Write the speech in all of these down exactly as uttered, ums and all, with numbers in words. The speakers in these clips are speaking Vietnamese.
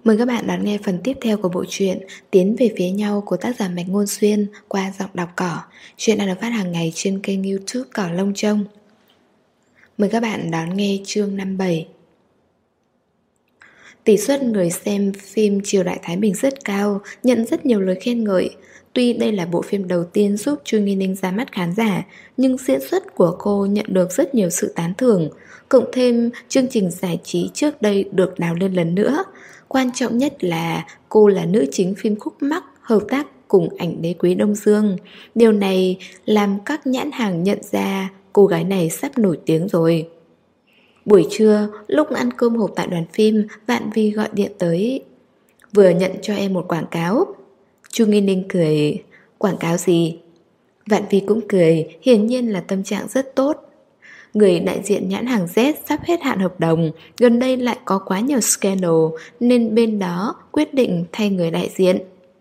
Mời các bạn đón nghe phần tiếp theo của bộ truyện Tiến về phía nhau của tác giả Mạch Ngôn Xuyên qua giọng đọc Cỏ. Chuyện đang được phát hàng ngày trên kênh YouTube Cỏ Lông Trông. Mời các bạn đón nghe chương năm mươi bảy. Tỷ suất người xem phim Triều Đại Thái Bình rất cao, nhận rất nhiều lời khen ngợi. Tuy đây là bộ phim đầu tiên giúp Chu Nghi Ninh ra mắt khán giả, nhưng diễn xuất của cô nhận được rất nhiều sự tán thưởng. Cộng thêm chương trình giải trí trước đây được đào lên lần nữa. Quan trọng nhất là cô là nữ chính phim Khúc Mắc hợp tác cùng ảnh đế Quý Đông Dương. Điều này làm các nhãn hàng nhận ra cô gái này sắp nổi tiếng rồi. Buổi trưa, lúc ăn cơm hộp tại đoàn phim, Vạn Vi gọi điện tới. Vừa nhận cho em một quảng cáo. Chu Nghi Ninh cười. Quảng cáo gì? Vạn Vi cũng cười, hiển nhiên là tâm trạng rất tốt. Người đại diện nhãn hàng Z sắp hết hạn hợp đồng, gần đây lại có quá nhiều scandal nên bên đó quyết định thay người đại diện.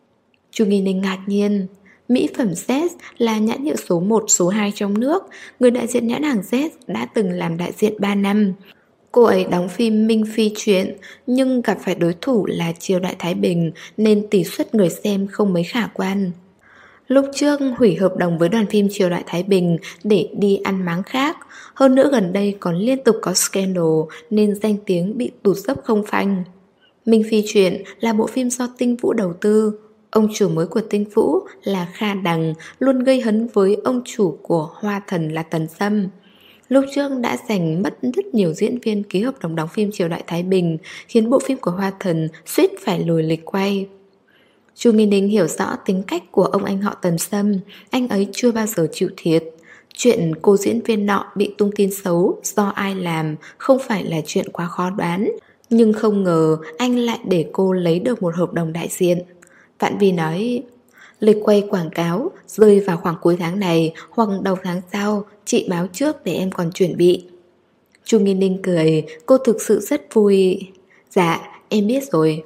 Chu Nghi Ninh ngạc nhiên. Mỹ phẩm Z là nhãn hiệu số một, số hai trong nước. Người đại diện nhãn hàng Z đã từng làm đại diện ba năm. Cô ấy đóng phim Minh Phi Chuyện, nhưng gặp phải đối thủ là Triều Đại Thái Bình nên tỷ suất người xem không mấy khả quan. Lúc trước hủy hợp đồng với đoàn phim Triều Đại Thái Bình để đi ăn máng khác. Hơn nữa gần đây còn liên tục có scandal nên danh tiếng bị tụt dốc không phanh. Minh Phi Chuyện là bộ phim do Tinh Vũ đầu tư. Ông chủ mới của Tinh Vũ là Kha Đằng, luôn gây hấn với ông chủ của Hoa Thần là Tần Sâm. Lúc trước đã giành mất rất nhiều diễn viên ký hợp đồng đóng phim Triều Đại Thái Bình, khiến bộ phim của Hoa Thần suýt phải lùi lịch quay. Chu Nghi Ninh hiểu rõ tính cách của ông anh họ Tần Sâm, anh ấy chưa bao giờ chịu thiệt. Chuyện cô diễn viên nọ bị tung tin xấu do ai làm không phải là chuyện quá khó đoán, nhưng không ngờ anh lại để cô lấy được một hợp đồng đại diện. Vạn Vi nói, lịch quay quảng cáo rơi vào khoảng cuối tháng này hoặc đầu tháng sau, chị báo trước để em còn chuẩn bị. Chu Nghi Ninh cười, cô thực sự rất vui. Dạ, em biết rồi.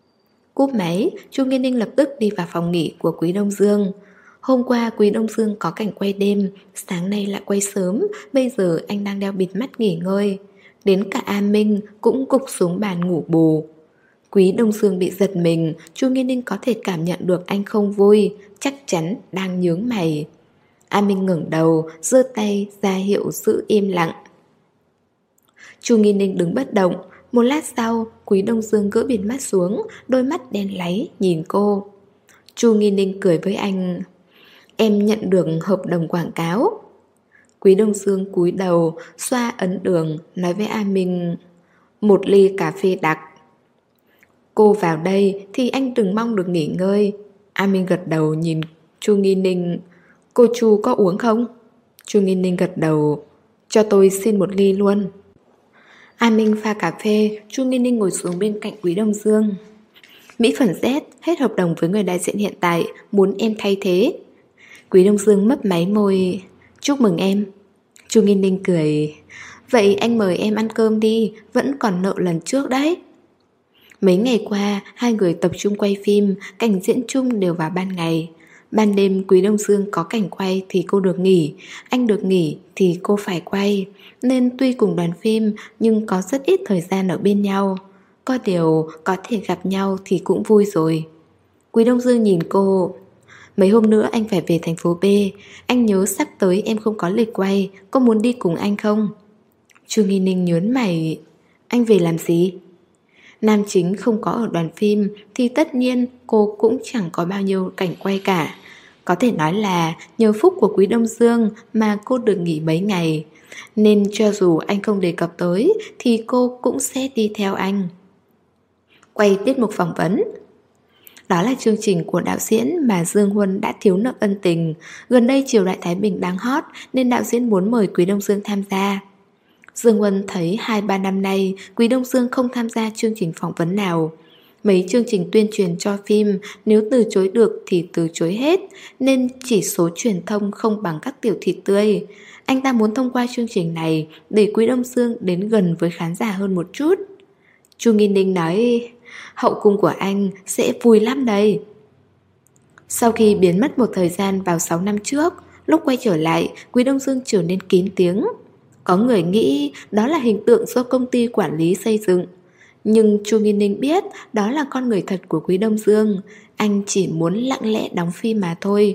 Cúp máy, Chu Nghi Ninh lập tức đi vào phòng nghỉ của Quý Đông Dương. Hôm qua Quý Đông Dương có cảnh quay đêm, sáng nay lại quay sớm, bây giờ anh đang đeo bịt mắt nghỉ ngơi. Đến cả A Minh cũng gục xuống bàn ngủ bù. Quý Đông Dương bị giật mình, Chu Nghi Ninh có thể cảm nhận được anh không vui, chắc chắn đang nhướng mày. A Minh ngẩng đầu, giơ tay ra hiệu giữ im lặng. Chu Nghi Ninh đứng bất động. Một lát sau, Quý Đông Dương gỡ bịt mắt xuống, đôi mắt đen láy nhìn cô. Chu Nghi Ninh cười với anh. Em nhận được hợp đồng quảng cáo. Quý Đông Dương cúi đầu, xoa ấn đường, nói với A Minh. Một ly cà phê đặc. Cô vào đây thì anh đừng mong được nghỉ ngơi. A Minh gật đầu nhìn Chu Nghi Ninh. Cô Chu có uống không? Chu Nghi Ninh gật đầu. Cho tôi xin một ly luôn. A Minh pha cà phê, Chu Nghi Ninh ngồi xuống bên cạnh Quý Đông Dương. Mỹ phẩm Z hết hợp đồng với người đại diện hiện tại, muốn em thay thế. Quý Đông Dương mấp máy môi. Chúc mừng em. Chu Nghi Ninh cười. Vậy anh mời em ăn cơm đi, vẫn còn nợ lần trước đấy. Mấy ngày qua, hai người tập trung quay phim, cảnh diễn chung đều vào ban ngày. Ban đêm Quý Đông Dương có cảnh quay thì cô được nghỉ, anh được nghỉ thì cô phải quay. Nên tuy cùng đoàn phim nhưng có rất ít thời gian ở bên nhau. Có điều có thể gặp nhau thì cũng vui rồi. Quý Đông Dương nhìn cô. Mấy hôm nữa anh phải về thành phố B. Anh nhớ sắp tới em không có lịch quay, có muốn đi cùng anh không? Chu Nghi Ninh nhớn mày. Anh về làm gì? Nam chính không có ở đoàn phim thì tất nhiên cô cũng chẳng có bao nhiêu cảnh quay cả. Có thể nói là nhờ phúc của Quý Đông Dương mà cô được nghỉ mấy ngày. Nên cho dù anh không đề cập tới thì cô cũng sẽ đi theo anh. Quay tiết mục phỏng vấn. Đó là chương trình của đạo diễn mà Dương Huân đã thiếu nợ ân tình. Gần đây Triều Đại Thái Bình đang hot nên đạo diễn muốn mời Quý Đông Dương tham gia. Dương Huân thấy hai ba năm nay Quý Đông Dương không tham gia chương trình phỏng vấn nào. Mấy chương trình tuyên truyền cho phim nếu từ chối được thì từ chối hết, nên chỉ số truyền thông không bằng các tiểu thịt tươi. Anh ta muốn thông qua chương trình này để Quý Đông Dương đến gần với khán giả hơn một chút. Chu Nghi Ninh nói, hậu cung của anh sẽ vui lắm đây. Sau khi biến mất một thời gian vào sáu năm trước, lúc quay trở lại, Quý Đông Dương trở nên kín tiếng. Có người nghĩ đó là hình tượng do công ty quản lý xây dựng. Nhưng Chu Nghi Ninh biết đó là con người thật của Quý Đông Dương. Anh chỉ muốn lặng lẽ đóng phim mà thôi.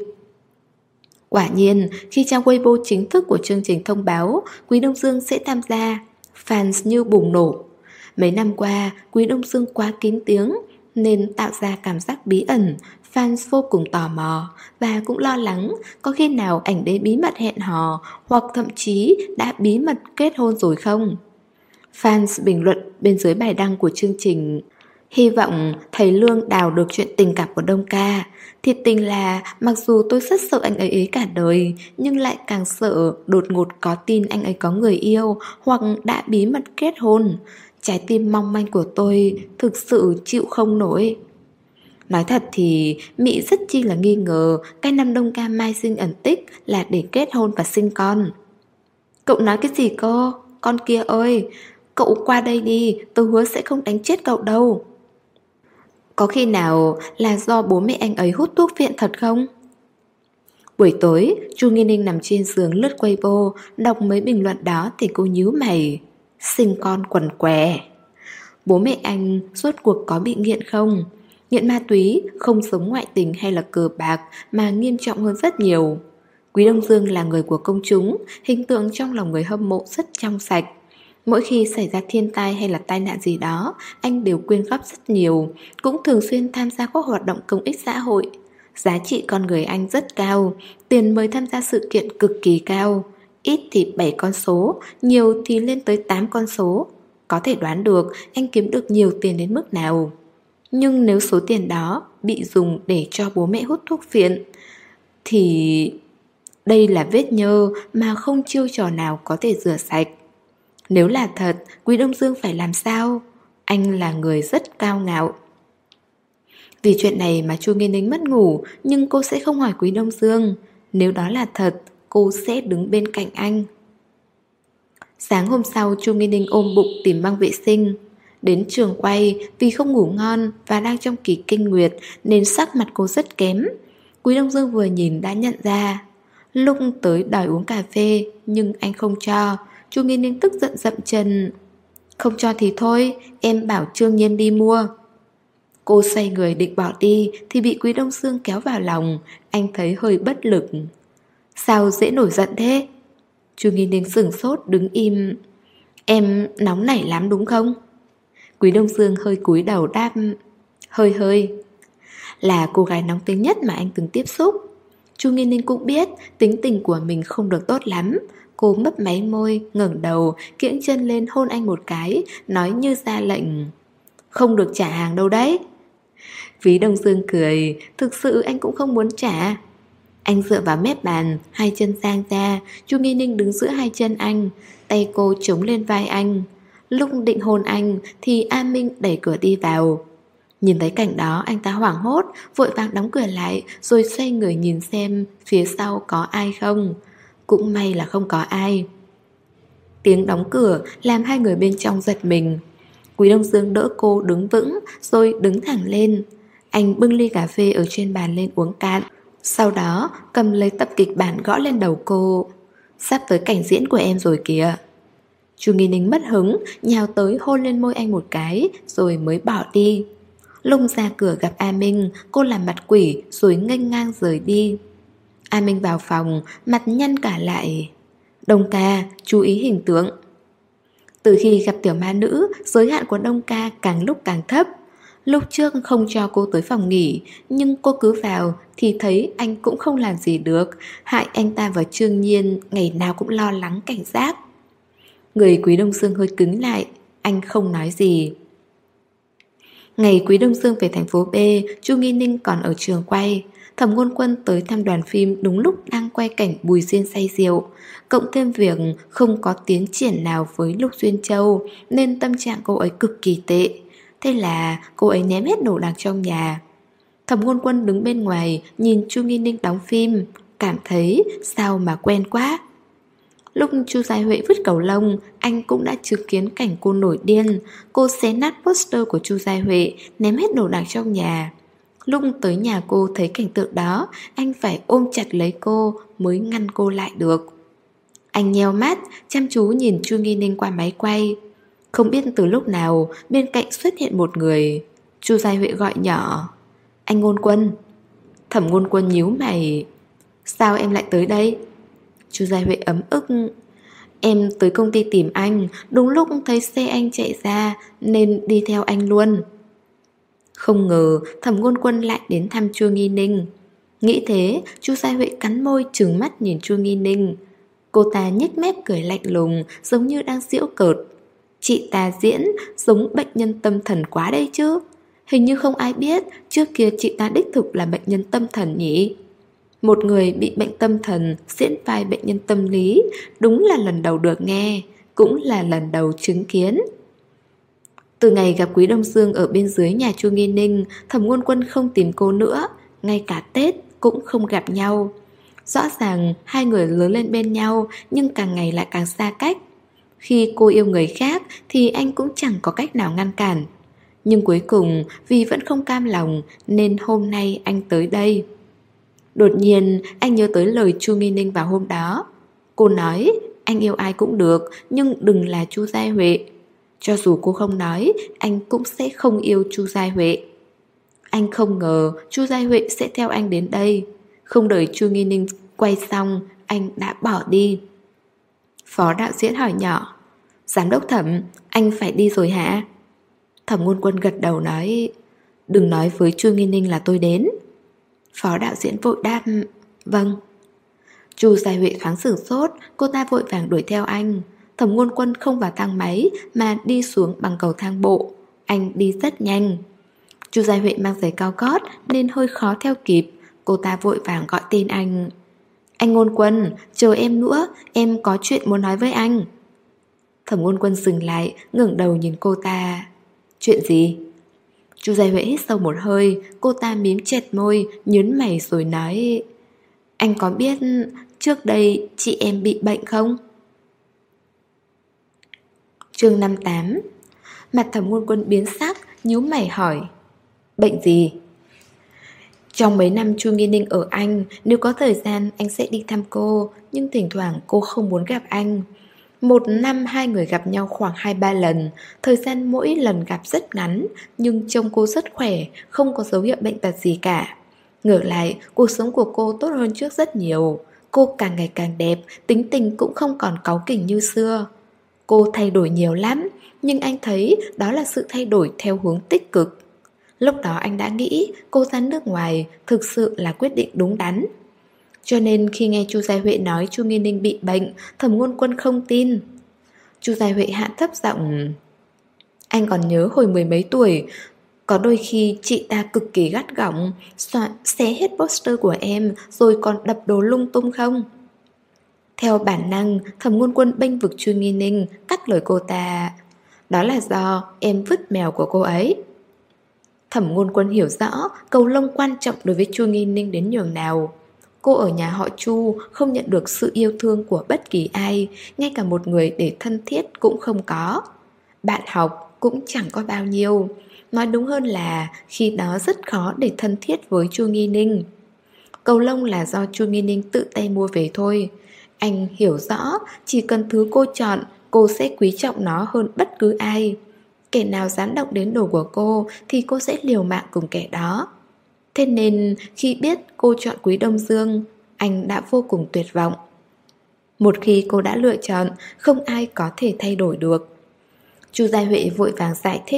Quả nhiên, khi trang Weibo chính thức của chương trình thông báo Quý Đông Dương sẽ tham gia, fans như bùng nổ. Mấy năm qua, Quý Đông Dương quá kín tiếng nên tạo ra cảm giác bí ẩn, fans vô cùng tò mò và cũng lo lắng có khi nào ảnh đế bí mật hẹn hò hoặc thậm chí đã bí mật kết hôn rồi không. Fans bình luận bên dưới bài đăng của chương trình: hy vọng thầy Lương đào được chuyện tình cảm của Đông Ca. Thiệt tình là mặc dù tôi rất sợ anh ấy ế cả đời, nhưng lại càng sợ đột ngột có tin anh ấy có người yêu hoặc đã bí mật kết hôn. Trái tim mong manh của tôi thực sự chịu không nổi. Nói thật thì Mỹ rất chi là nghi ngờ cái năm Đông Ca mai sinh ẩn tích là để kết hôn và sinh con. Cậu nói cái gì cô? Con kia ơi, cậu qua đây đi, tôi hứa sẽ không đánh chết cậu đâu. Có khi nào là do bố mẹ anh ấy hút thuốc viện thật không? Buổi tối, Chu Nghi Ninh nằm trên giường lướt Weibo, đọc mấy bình luận đó thì cô nhíu mày. Sinh con quần què. Bố mẹ anh rốt cuộc có bị nghiện không? Nghiện ma túy không giống ngoại tình hay là cờ bạc mà nghiêm trọng hơn rất nhiều. Quý Đông Dương là người của công chúng, hình tượng trong lòng người hâm mộ rất trong sạch. Mỗi khi xảy ra thiên tai hay là tai nạn gì đó, anh đều quyên góp rất nhiều, cũng thường xuyên tham gia các hoạt động công ích xã hội. Giá trị con người anh rất cao, tiền mời tham gia sự kiện cực kỳ cao. Ít thì bảy con số, nhiều thì lên tới tám con số. Có thể đoán được anh kiếm được nhiều tiền đến mức nào. Nhưng nếu số tiền đó bị dùng để cho bố mẹ hút thuốc phiện thì đây là vết nhơ mà không chiêu trò nào có thể rửa sạch. Nếu là thật, Quý Đông Dương phải làm sao? Anh là người rất cao ngạo. Vì chuyện này mà Chu Nghi Ninh mất ngủ, nhưng cô sẽ không hỏi Quý Đông Dương. Nếu đó là thật, cô sẽ đứng bên cạnh anh. Sáng hôm sau, Chu Nghi Ninh ôm bụng tìm băng vệ sinh. Đến trường quay, vì không ngủ ngon và đang trong kỳ kinh nguyệt nên sắc mặt cô rất kém. Quý Đông Dương vừa nhìn đã nhận ra. Lúc tới đòi uống cà phê, nhưng anh không cho. Chu Nghi Ninh tức giận dậm chân. Không cho thì thôi, em bảo Trương Nhiên đi mua. Cô xoay người định bỏ đi thì bị Quý Đông Dương kéo vào lòng. Anh thấy hơi bất lực. Sao dễ nổi giận thế? Chu Nghi Ninh sửng sốt đứng im. Em nóng nảy lắm đúng không? Quý Đông Dương hơi cúi đầu đáp. Hơi hơi. Là cô gái nóng tính nhất mà anh từng tiếp xúc. Chu Nghi Ninh cũng biết tính tình của mình không được tốt lắm. Cô mấp máy môi, ngẩng đầu, kiễng chân lên hôn anh một cái, nói như ra lệnh. Không được trả hàng đâu đấy. Quý Đông Dương cười. Thực sự anh cũng không muốn trả. Anh dựa vào mép bàn, hai chân dang ra. Chu Nghi Ninh đứng giữa hai chân anh, tay cô chống lên vai anh. Lúc định hôn anh thì A Minh đẩy cửa đi vào. Nhìn thấy cảnh đó anh ta hoảng hốt, vội vàng đóng cửa lại, rồi xoay người nhìn xem phía sau có ai không. Cũng may là không có ai. Tiếng đóng cửa làm hai người bên trong giật mình. Quý Đông Dương đỡ cô đứng vững, rồi đứng thẳng lên. Anh bưng ly cà phê ở trên bàn lên uống cạn. Sau đó cầm lấy tập kịch bản gõ lên đầu cô. Sắp tới cảnh diễn của em rồi kìa. Chu Nghi Ninh mất hứng, nhào tới hôn lên môi anh một cái, rồi mới bỏ đi. Lúc ra cửa gặp A Minh, cô làm mặt quỷ rồi nghênh ngang rời đi. A Minh vào phòng, mặt nhăn cả lại. Đông Ca, chú ý hình tượng. Từ khi gặp tiểu ma nữ, giới hạn của Đông Ca càng lúc càng thấp. Lúc trước không cho cô tới phòng nghỉ, nhưng cô cứ vào thì thấy anh cũng không làm gì được, hại anh ta và Trương Nhiên ngày nào cũng lo lắng cảnh giác. Người Quý Đông Dương hơi cứng lại, anh không nói gì. Ngày Quý Đông Dương về thành phố B, Chu Nghi Ninh còn ở trường quay. Thẩm Ngôn Quân tới thăm đoàn phim đúng lúc đang quay cảnh Bùi Duyên say rượu. Cộng thêm việc không có tiến triển nào với Lục Duyên Châu nên tâm trạng cô ấy cực kỳ tệ. Thế là cô ấy ném hết đồ đạc trong nhà. Thẩm Ngôn Quân đứng bên ngoài nhìn Chu Nghi Ninh đóng phim, cảm thấy sao mà quen quá. Lúc Chu Giai Huệ vứt cầu lông, anh cũng đã chứng kiến cảnh cô nổi điên. Cô xé nát poster của Chu Giai Huệ, ném hết đồ đạc trong nhà. Lúc tới nhà cô thấy cảnh tượng đó, anh phải ôm chặt lấy cô mới ngăn cô lại được. Anh nheo mắt, chăm chú nhìn Chu Nghi Ninh qua máy quay. Không biết từ lúc nào bên cạnh xuất hiện một người. Chu Giai Huệ gọi nhỏ: Anh Ngôn Quân. Thẩm Ngôn Quân nhíu mày: Sao em lại tới đây? Chu Giai Huệ ấm ức: Em tới công ty tìm anh, đúng lúc thấy xe anh chạy ra nên đi theo anh luôn. Không ngờ Thẩm Ngôn Quân lại đến thăm Chu Nghi Ninh. Nghĩ thế, Chu Giai Huệ cắn môi trừng mắt nhìn Chu Nghi Ninh. Cô ta nhếch mép cười lạnh lùng, giống như đang giễu cợt. Chị ta diễn giống bệnh nhân tâm thần quá đây chứ. Hình như không ai biết trước kia chị ta đích thực là bệnh nhân tâm thần nhỉ. Một người bị bệnh tâm thần diễn vai bệnh nhân tâm lý, đúng là lần đầu được nghe, cũng là lần đầu chứng kiến. Từ ngày gặp Quý Đông Dương ở bên dưới nhà Chu Nghi Ninh, Thẩm Ngôn Quân không tìm cô nữa, ngay cả Tết cũng không gặp nhau. Rõ ràng hai người lớn lên bên nhau, nhưng càng ngày lại càng xa cách. Khi cô yêu người khác thì anh cũng chẳng có cách nào ngăn cản. Nhưng cuối cùng vì vẫn không cam lòng nên hôm nay anh tới đây. Đột nhiên anh nhớ tới lời Chu Nghi Ninh vào hôm đó. Cô nói anh yêu ai cũng được, nhưng đừng là Chu Giai Huệ. Cho dù cô không nói, anh cũng sẽ không yêu Chu Giai Huệ. Anh không ngờ Chu Giai Huệ sẽ theo anh đến đây. Không đợi Chu Nghi Ninh quay xong, anh đã bỏ đi. Phó đạo diễn hỏi nhỏ: Giám đốc Thẩm, anh phải đi rồi hả? Thẩm Ngôn Quân gật đầu nói: Đừng nói với Chu Nghi Ninh là tôi đến. Phó đạo diễn vội đáp: Vâng. Chu Giai Huệ thoáng sửng sốt, cô ta vội vàng đuổi theo anh. Thẩm Ngôn Quân không vào thang máy mà đi xuống bằng cầu thang bộ. Anh đi rất nhanh. Chu Giai Huệ mang giày cao gót nên hơi khó theo kịp. Cô ta vội vàng gọi tên anh: Anh Ngôn Quân, chờ em nữa, em có chuyện muốn nói với anh. Thẩm Ngôn Quân dừng lại, ngẩng đầu nhìn cô ta: Chuyện gì? Chu Giai Huệ hít sâu một hơi. Cô ta mím chẹt môi, nhớn mày rồi nói: Anh có biết trước đây chị em bị bệnh không? Chương năm mươi tám. Mặt Thẩm Ngôn Quân biến sắc, nhíu mày hỏi: Bệnh gì? Trong mấy năm Chu Nghi Ninh ở Anh, nếu có thời gian anh sẽ đi thăm cô, nhưng thỉnh thoảng cô không muốn gặp anh. Một năm hai người gặp nhau khoảng hai ba lần. Thời gian mỗi lần gặp rất ngắn, nhưng trông cô rất khỏe, không có dấu hiệu bệnh tật gì cả. Ngược lại, cuộc sống của cô tốt hơn trước rất nhiều. Cô càng ngày càng đẹp, tính tình cũng không còn cáu kỉnh như xưa. Cô thay đổi nhiều lắm, nhưng anh thấy đó là sự thay đổi theo hướng tích cực. Lúc đó anh đã nghĩ cô ra nước ngoài thực sự là quyết định đúng đắn. Cho nên khi nghe Chu Giai Huệ nói Chu Nghi Ninh bị bệnh, Thẩm Ngôn Quân không tin. Chu Giai Huệ hạ thấp giọng: Anh còn nhớ hồi mười mấy tuổi, có đôi khi chị ta cực kỳ gắt gỏng, soạn xé hết poster của em rồi còn đập đồ lung tung không? Theo bản năng, Thẩm Ngôn Quân bênh vực Chu Nghi Ninh, cắt lời cô ta: Đó là do em vứt mèo của cô ấy. Thẩm Ngôn Quân hiểu rõ cầu lông quan trọng đối với Chu Nghi Ninh đến nhường nào. Cô ở nhà họ Chu không nhận được sự yêu thương của bất kỳ ai, ngay cả một người để thân thiết cũng không có. Bạn học cũng chẳng có bao nhiêu. Nói đúng hơn là khi đó rất khó để thân thiết với Chu Nghi Ninh. Cầu lông là do Chu Nghi Ninh tự tay mua về thôi. Anh hiểu rõ chỉ cần thứ cô chọn, cô sẽ quý trọng nó hơn bất cứ ai. Kẻ nào dám động đến đồ của cô thì cô sẽ liều mạng cùng kẻ đó. Thế nên khi biết cô chọn Quý Đông Dương, anh đã vô cùng tuyệt vọng. Một khi cô đã lựa chọn, không ai có thể thay đổi được. Chu Giai Huệ vội vàng giải thích: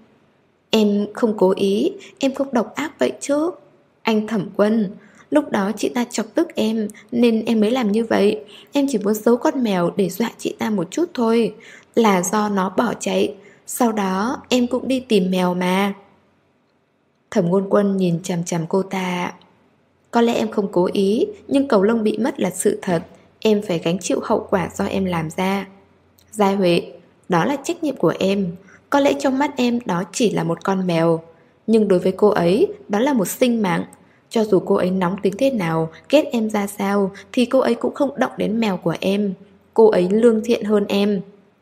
Em không cố ý, em không độc ác vậy chứ. Anh Thẩm Quân, lúc đó chị ta chọc tức em nên em mới làm như vậy. Em chỉ muốn giấu con mèo để dọa chị ta một chút thôi. Là do nó bỏ chạy. Sau đó em cũng đi tìm mèo mà. Thẩm Ngôn Quân nhìn chằm chằm cô ta: Có lẽ em không cố ý, nhưng cầu lông bị mất là sự thật. Em phải gánh chịu hậu quả do em làm ra. Giai Huệ, đó là trách nhiệm của em. Có lẽ trong mắt em đó chỉ là một con mèo, nhưng đối với cô ấy, đó là một sinh mạng. Cho dù cô ấy nóng tính thế nào, ghét em ra sao, thì cô ấy cũng không động đến mèo của em. Cô ấy lương thiện hơn em.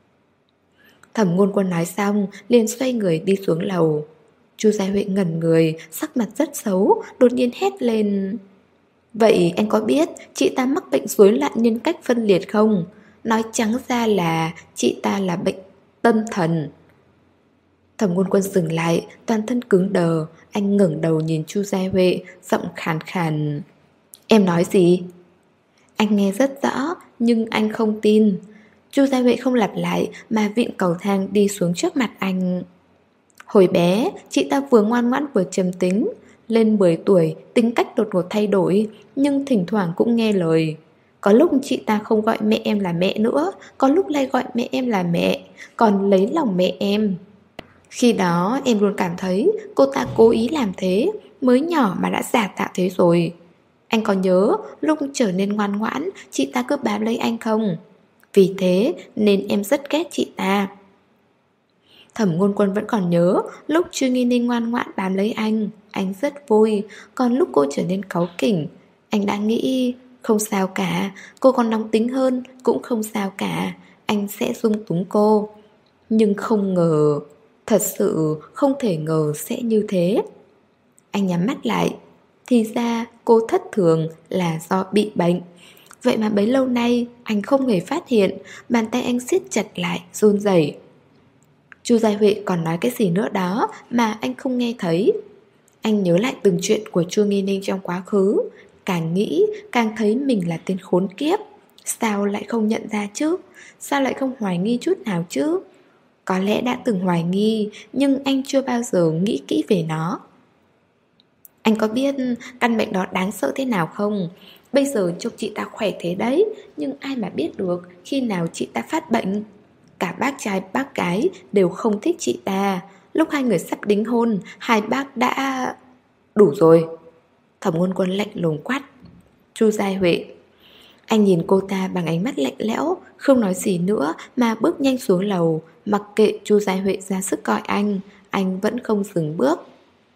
Thẩm Ngôn Quân nói xong, liền xoay người đi xuống lầu. Chu Giai Huệ ngẩn người, sắc mặt rất xấu, đột nhiên hét lên: Vậy anh có biết chị ta mắc bệnh rối loạn nhân cách phân liệt không? Nói trắng ra là chị ta là bệnh Tâm thần. Thẩm Ngôn Quân dừng lại, toàn thân cứng đờ. Anh ngẩng đầu nhìn Chu Giai Huệ, giọng khàn khàn. Em nói gì? Anh nghe rất rõ, nhưng anh không tin. Chu Giai Huệ không lặp lại mà vịn cầu thang đi xuống trước mặt anh. Hồi bé, chị ta vừa ngoan ngoãn vừa trầm tính. Lên mười tuổi, tính cách đột ngột thay đổi, nhưng thỉnh thoảng cũng nghe lời. Có lúc chị ta không gọi mẹ em là mẹ nữa, có lúc lại gọi mẹ em là mẹ, còn lấy lòng mẹ em. Khi đó em luôn cảm thấy cô ta cố ý làm thế, mới nhỏ mà đã giả tạo thế rồi. Anh có nhớ lúc trở nên ngoan ngoãn, chị ta cứ bám lấy anh không? Vì thế nên em rất ghét chị ta. Thẩm Ngôn Quân vẫn còn nhớ lúc Trương Nghi Ninh ngoan ngoãn bám lấy anh, anh rất vui. Còn lúc cô trở nên cáu kỉnh, anh đã nghĩ không sao cả, cô còn nóng tính hơn cũng không sao cả, anh sẽ dung túng cô. Nhưng không ngờ, thật sự không thể ngờ sẽ như thế. Anh nhắm mắt lại. Thì ra cô thất thường là do bị bệnh. Vậy mà bấy lâu nay anh không hề phát hiện. Bàn tay anh siết chặt lại, run rẩy. Chu Giai Huệ còn nói cái gì nữa đó mà anh không nghe thấy. Anh nhớ lại từng chuyện của Chu Nghi Ninh trong quá khứ. Càng nghĩ càng thấy mình là tên khốn kiếp. Sao lại không nhận ra chứ? Sao lại không hoài nghi chút nào chứ? Có lẽ đã từng hoài nghi, nhưng anh chưa bao giờ nghĩ kỹ về nó. Anh có biết căn bệnh đó đáng sợ thế nào không? Bây giờ trông chị ta khỏe thế đấy, nhưng ai mà biết được khi nào chị ta phát bệnh. Cả bác trai bác gái đều không thích chị ta. Lúc hai người sắp đính hôn, hai bác đã... Đủ rồi. Thẩm Ngôn Quân lạnh lùng quát. Chu Giai Huệ. Anh nhìn cô ta bằng ánh mắt lạnh lẽo, không nói gì nữa mà bước nhanh xuống lầu. Mặc kệ Chu Giai Huệ ra sức gọi anh, anh vẫn không dừng bước.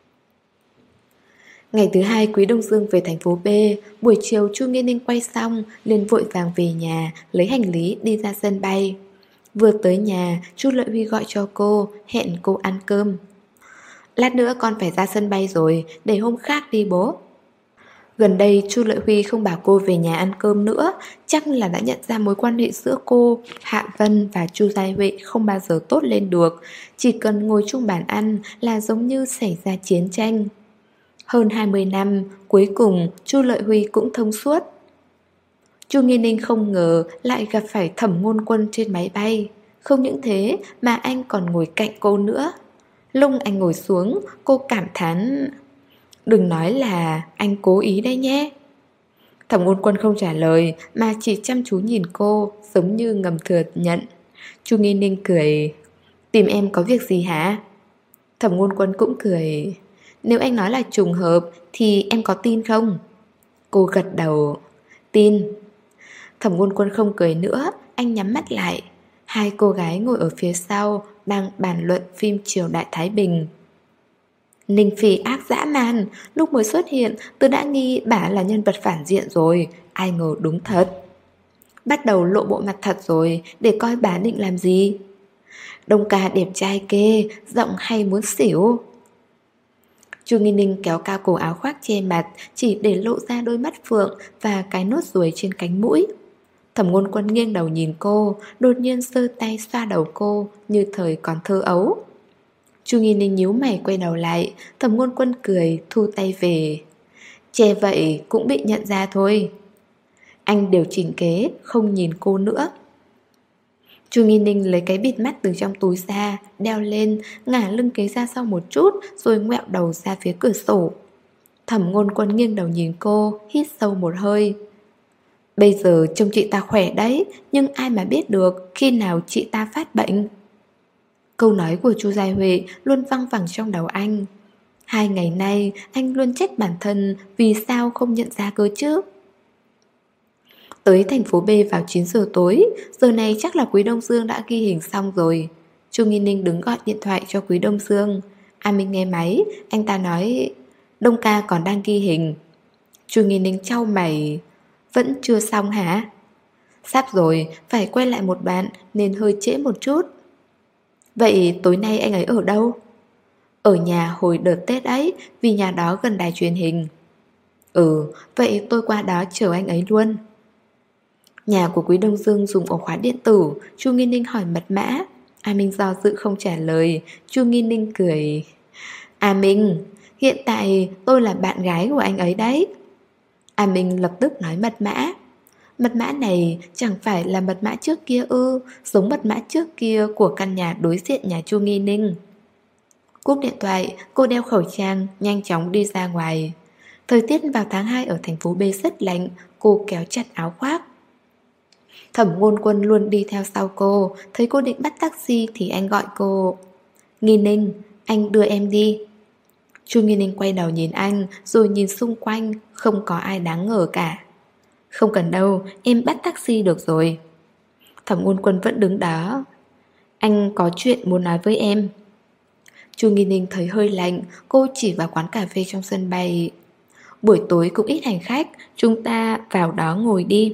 Ngày thứ hai Quý Đông Dương về thành phố B. Buổi chiều Chu Nghiên Ninh quay xong liền vội vàng về nhà, lấy hành lý đi ra sân bay. Vừa tới nhà, Chu Lợi Huy gọi cho cô, hẹn cô ăn cơm. Lát nữa con phải ra sân bay rồi, để hôm khác đi bố. Gần đây Chu Lợi Huy không bảo cô về nhà ăn cơm nữa, chắc là đã nhận ra mối quan hệ giữa cô, Hạ Vân và Chu Giai Huệ không bao giờ tốt lên được. Chỉ cần ngồi chung bàn ăn là giống như xảy ra chiến tranh. Hơn hai mươi năm, cuối cùng Chu Lợi Huy cũng thông suốt. Chu Nghiên Ninh không ngờ lại gặp phải Thẩm Ngôn Quân trên máy bay. Không những thế mà anh còn ngồi cạnh cô nữa. Lúc anh ngồi xuống, cô cảm thán: đừng nói là anh cố ý đấy nhé. Thẩm Ngôn Quân không trả lời mà chỉ chăm chú nhìn cô, giống như ngầm thừa nhận. Chu Nghiên Ninh cười: tìm em có việc gì hả? Thẩm Ngôn Quân cũng cười: nếu anh nói là trùng hợp thì em có tin không? Cô gật đầu: tin. Thẩm Ngôn Quân không cười nữa, anh nhắm mắt lại. Hai cô gái ngồi ở phía sau đang bàn luận phim Triều Đại Thái Bình. Ninh Phi ác dã man, lúc mới xuất hiện tôi đã nghi bà là nhân vật phản diện rồi, ai ngờ đúng thật. Bắt đầu lộ bộ mặt thật rồi, để coi bà định làm gì. Đông ca đẹp trai kê, giọng hay muốn xỉu. Chu Nghi Ninh kéo cao cổ áo khoác che mặt, chỉ để lộ ra đôi mắt phượng và cái nốt ruồi trên cánh mũi. Thẩm Ngôn Quân nghiêng đầu nhìn cô, đột nhiên giơ tay xoa đầu cô như thời còn thơ ấu. Chu Nghi Ninh nhíu mày quay đầu lại, Thẩm Ngôn Quân cười thu tay về. Che vậy cũng bị nhận ra thôi. Anh điều chỉnh kế, không nhìn cô nữa. Chu Nghi Ninh lấy cái bịt mắt từ trong túi ra, đeo lên, ngả lưng kế ra sau một chút, rồi ngoẹo đầu ra phía cửa sổ. Thẩm Ngôn Quân nghiêng đầu nhìn cô, hít sâu một hơi. Bây giờ trông chị ta khỏe đấy, nhưng ai mà biết được khi nào chị ta phát bệnh. Câu nói của Chu Giai Huệ luôn văng vẳng trong đầu anh. Hai ngày nay anh luôn trách bản thân vì sao không nhận ra cơ chứ. Tới thành phố B vào chín giờ tối, giờ này chắc là Quý Đông Dương đã ghi hình xong rồi. Chu Nghi Ninh đứng gọi điện thoại cho Quý Đông Dương. A Minh nghe máy, anh ta nói: Đông ca còn đang ghi hình. Chu Nghi Ninh chau mày: vẫn chưa xong hả? Sắp rồi, phải quay lại một đoạn nên hơi trễ một chút. Vậy tối nay anh ấy ở đâu? Ở nhà hồi đợt Tết ấy, vì nhà đó gần đài truyền hình. Ừ, vậy tôi qua đó chờ anh ấy luôn. Nhà của Quý Đông Dương dùng ổ khóa điện tử. Chu Nghiên Ninh hỏi mật mã. A Minh do dự không trả lời. Chu Nghi Ninh cười. A Minh, hiện tại tôi là bạn gái của anh ấy đấy. A Minh lập tức nói mật mã. Mật mã này chẳng phải là mật mã trước kia ư? Giống mật mã trước kia của căn nhà đối diện nhà Chu Nghi Ninh. Cúp điện thoại, cô đeo khẩu trang, nhanh chóng đi ra ngoài. Thời tiết vào tháng hai ở thành phố B rất lạnh, cô kéo chặt áo khoác. Thẩm Ngôn Quân luôn đi theo sau cô, thấy cô định bắt taxi thì anh gọi cô. Nghi Ninh, anh đưa em đi. Chu Nghi Ninh quay đầu nhìn anh, rồi nhìn xung quanh, không có ai đáng ngờ cả. Không cần đâu, em bắt taxi được rồi. Thẩm Ngôn Quân vẫn đứng đó. Anh có chuyện muốn nói với em. Chu Nghi Ninh thấy hơi lạnh, cô chỉ vào quán cà phê trong sân bay. Buổi tối cũng ít hành khách, chúng ta vào đó ngồi đi.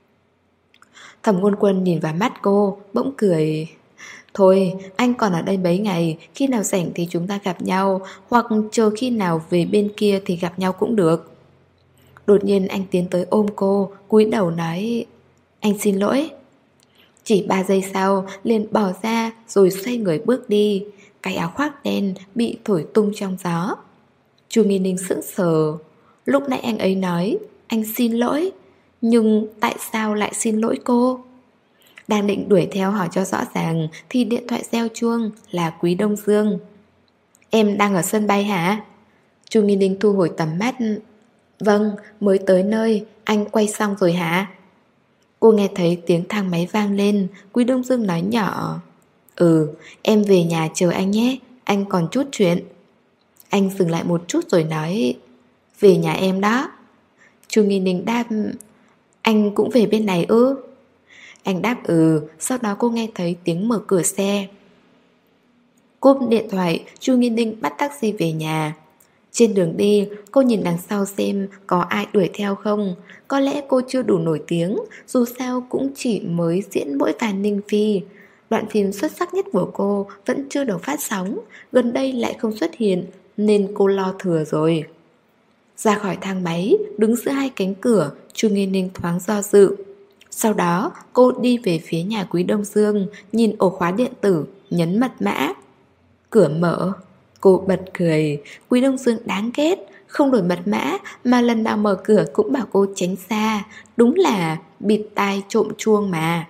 Thẩm Ngôn Quân nhìn vào mắt cô, bỗng cười. Thôi, anh còn ở đây mấy ngày, khi nào rảnh thì chúng ta gặp nhau, hoặc chờ khi nào về bên kia thì gặp nhau cũng được. Đột nhiên anh tiến tới ôm cô, cúi đầu nói. Anh xin lỗi. Chỉ ba giây sau, liền bỏ ra rồi xoay người bước đi. Cái áo khoác đen bị thổi tung trong gió. Chu Nghi Ninh sững sờ. Lúc nãy anh ấy nói anh xin lỗi, nhưng tại sao lại xin lỗi cô? Đang định đuổi theo hỏi cho rõ ràng thì điện thoại reo chuông, là Quý Đông Dương. Em đang ở sân bay hả? Chu Nghi Ninh thu hồi tầm mắt. Vâng, mới tới nơi, anh quay xong rồi hả? Cô nghe thấy tiếng thang máy vang lên. Quý Đông Dương nói nhỏ. Ừ, em về nhà chờ anh nhé, anh còn chút chuyện. Anh dừng lại một chút rồi nói. Về nhà em đó. Chu Nghi Ninh đáp. Anh cũng về bên này ư? Anh đáp ừ. Sau đó cô nghe thấy tiếng mở cửa xe. Cúp điện thoại, Chu Nghi Ninh bắt taxi về nhà. Trên đường đi, cô nhìn đằng sau xem có ai đuổi theo không. Có lẽ cô chưa đủ nổi tiếng, dù sao cũng chỉ mới diễn mỗi vài Ninh Phi. Đoạn phim xuất sắc nhất của cô vẫn chưa được phát sóng, gần đây lại không xuất hiện, nên cô lo thừa rồi. Ra khỏi thang máy, đứng giữa hai cánh cửa, Chu Nghi Ninh thoáng do dự. Sau đó, cô đi về phía nhà Quý Đông Dương, nhìn ổ khóa điện tử, nhấn mật mã. Cửa mở. Cô bật cười. Quý Đông Dương đáng ghét, không đổi mật mã mà lần nào mở cửa cũng bảo cô tránh xa. Đúng là bịt tai trộm chuông mà.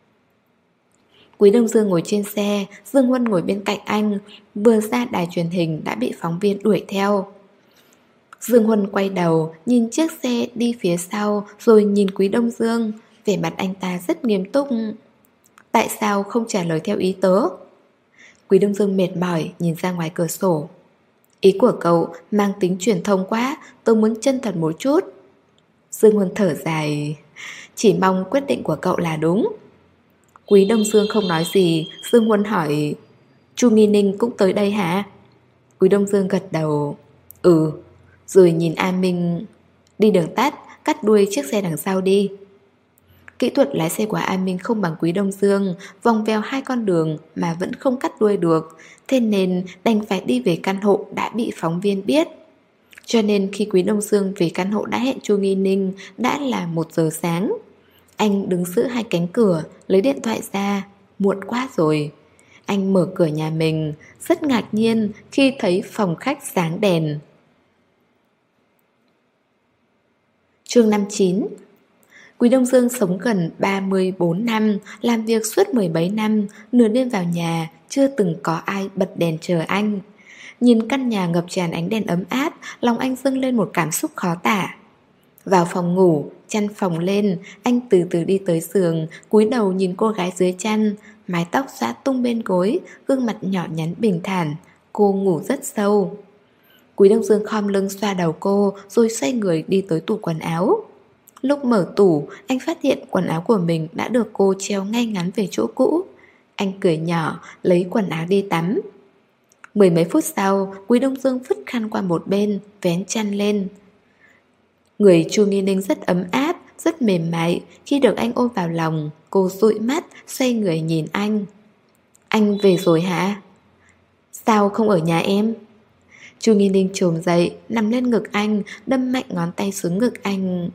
Quý Đông Dương ngồi trên xe, Dương Huân ngồi bên cạnh anh. Vừa ra đài truyền hình đã bị phóng viên đuổi theo. Dương Huân quay đầu, nhìn chiếc xe đi phía sau, rồi nhìn Quý Đông Dương. Vẻ mặt anh ta rất nghiêm túc. Tại sao không trả lời theo ý tớ? Quý Đông Dương mệt mỏi nhìn ra ngoài cửa sổ. Ý của cậu mang tính truyền thông quá, tôi muốn chân thật một chút. Dương Huân thở dài. Chỉ mong quyết định của cậu là đúng. Quý Đông Dương không nói gì. Dương Huân hỏi. Chu Nghi Ninh cũng tới đây hả? Quý Đông Dương gật đầu. Ừ. Rồi nhìn A Minh. Đi đường tắt, cắt đuôi chiếc xe đằng sau đi. Kỹ thuật lái xe của A Minh không bằng Quý Đông Dương, vòng vèo hai con đường mà vẫn không cắt đuôi được, thế nên đành phải đi về căn hộ đã bị phóng viên biết. Cho nên khi Quý Đông Dương về căn hộ đã hẹn Chu Nghi Ninh đã là một giờ sáng. Anh đứng giữa hai cánh cửa, lấy điện thoại ra. Muộn quá rồi. Anh mở cửa nhà mình, rất ngạc nhiên khi thấy phòng khách sáng đèn. Chương năm mươi chín. Quý Đông Dương sống gần ba mươi bốn năm, làm việc suốt mười mấy năm, nửa đêm vào nhà, chưa từng có ai bật đèn chờ anh. Nhìn căn nhà ngập tràn ánh đèn ấm áp, lòng anh dâng lên một cảm xúc khó tả. Vào phòng ngủ, chăn phòng lên, anh từ từ đi tới giường, cúi đầu nhìn cô gái dưới chăn, mái tóc xõa tung bên gối, gương mặt nhỏ nhắn bình thản, cô ngủ rất sâu. Quý Đông Dương khom lưng xoa đầu cô, rồi xoay người đi tới tủ quần áo. Lúc mở tủ, anh phát hiện quần áo của mình đã được cô treo ngay ngắn về chỗ cũ. Anh cười nhỏ, lấy quần áo đi tắm. Mười mấy phút sau, Quý Đông Dương vứt khăn qua một bên, vén chăn lên. Người Chu Nghi Ninh rất ấm áp, rất mềm mại. Khi được anh ôm vào lòng, cô dụi mắt, xoay người nhìn anh. Anh về rồi hả? Sao không ở nhà em? Chu Nghi Ninh chồm dậy, nằm lên ngực anh, đâm mạnh ngón tay xuống ngực anh.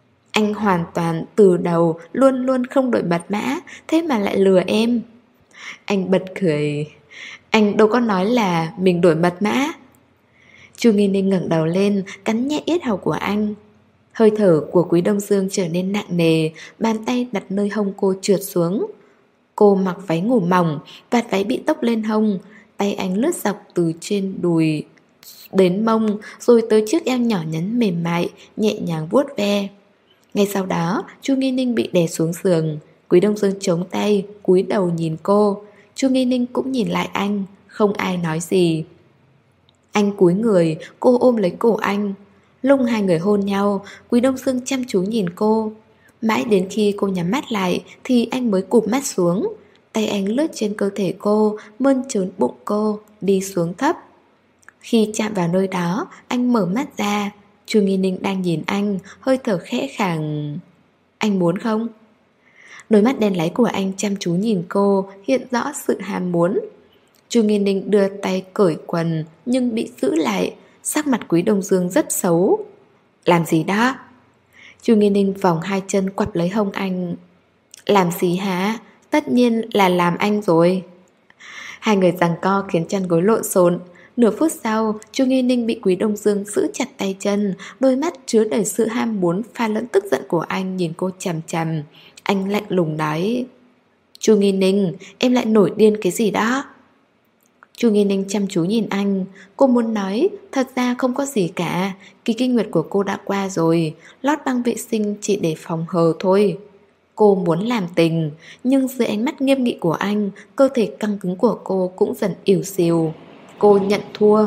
Anh hoàn toàn từ đầu luôn luôn không đổi mật mã, thế mà lại lừa em. Anh bật cười. Anh đâu có nói là mình đổi mật mã. Chu Nghi Ninh ngẩng đầu lên, cắn nhẹ yết hầu của anh. Hơi thở của Quý Đông Dương trở nên nặng nề, bàn tay đặt nơi hông cô trượt xuống. Cô mặc váy ngủ mỏng, vạt váy bị tốc lên hông. Tay anh lướt dọc từ trên đùi đến mông, rồi tới chiếc eo nhỏ nhắn mềm mại, nhẹ nhàng vuốt ve. Ngay sau đó, Chu Nghi Ninh bị đè xuống giường. Quý Đông Dương chống tay, cúi đầu nhìn cô. Chu Nghi Ninh cũng nhìn lại anh, không ai nói gì. Anh cúi người, cô ôm lấy cổ anh. Lúc hai người hôn nhau, Quý Đông Dương chăm chú nhìn cô. Mãi đến khi cô nhắm mắt lại thì anh mới cụp mắt xuống. Tay anh lướt trên cơ thể cô, mơn trớn bụng cô, đi xuống thấp. Khi chạm vào nơi đó, anh mở mắt ra. Chu Nghi Ninh đang nhìn anh, hơi thở khẽ khàng. Anh muốn không? Đôi mắt đen láy của anh chăm chú nhìn cô, hiện rõ sự ham muốn. Chu Nghi Ninh đưa tay cởi quần, nhưng bị giữ lại. Sắc mặt Quý Đông Dương rất xấu. Làm gì đó? Chu Nghi Ninh vòng hai chân quặp lấy hông anh. Làm gì hả? Tất nhiên là làm anh rồi. Hai người giằng co khiến chăn gối lộn xộn. Nửa phút sau, Chu Nghi Ninh bị Quý Đông Dương giữ chặt tay chân. Đôi mắt chứa đầy sự ham muốn pha lẫn tức giận của anh nhìn cô chằm chằm. Anh lạnh lùng nói: Chu Nghi Ninh, em lại nổi điên cái gì đó? Chu Nghi Ninh chăm chú nhìn anh. Cô muốn nói thật ra không có gì cả. Kỳ kinh nguyệt của cô đã qua rồi. Lót băng vệ sinh chỉ để phòng hờ thôi. Cô muốn làm tình, nhưng dưới ánh mắt nghiêm nghị của anh, cơ thể căng cứng của cô cũng dần ỉu xìu. Cô nhận thua.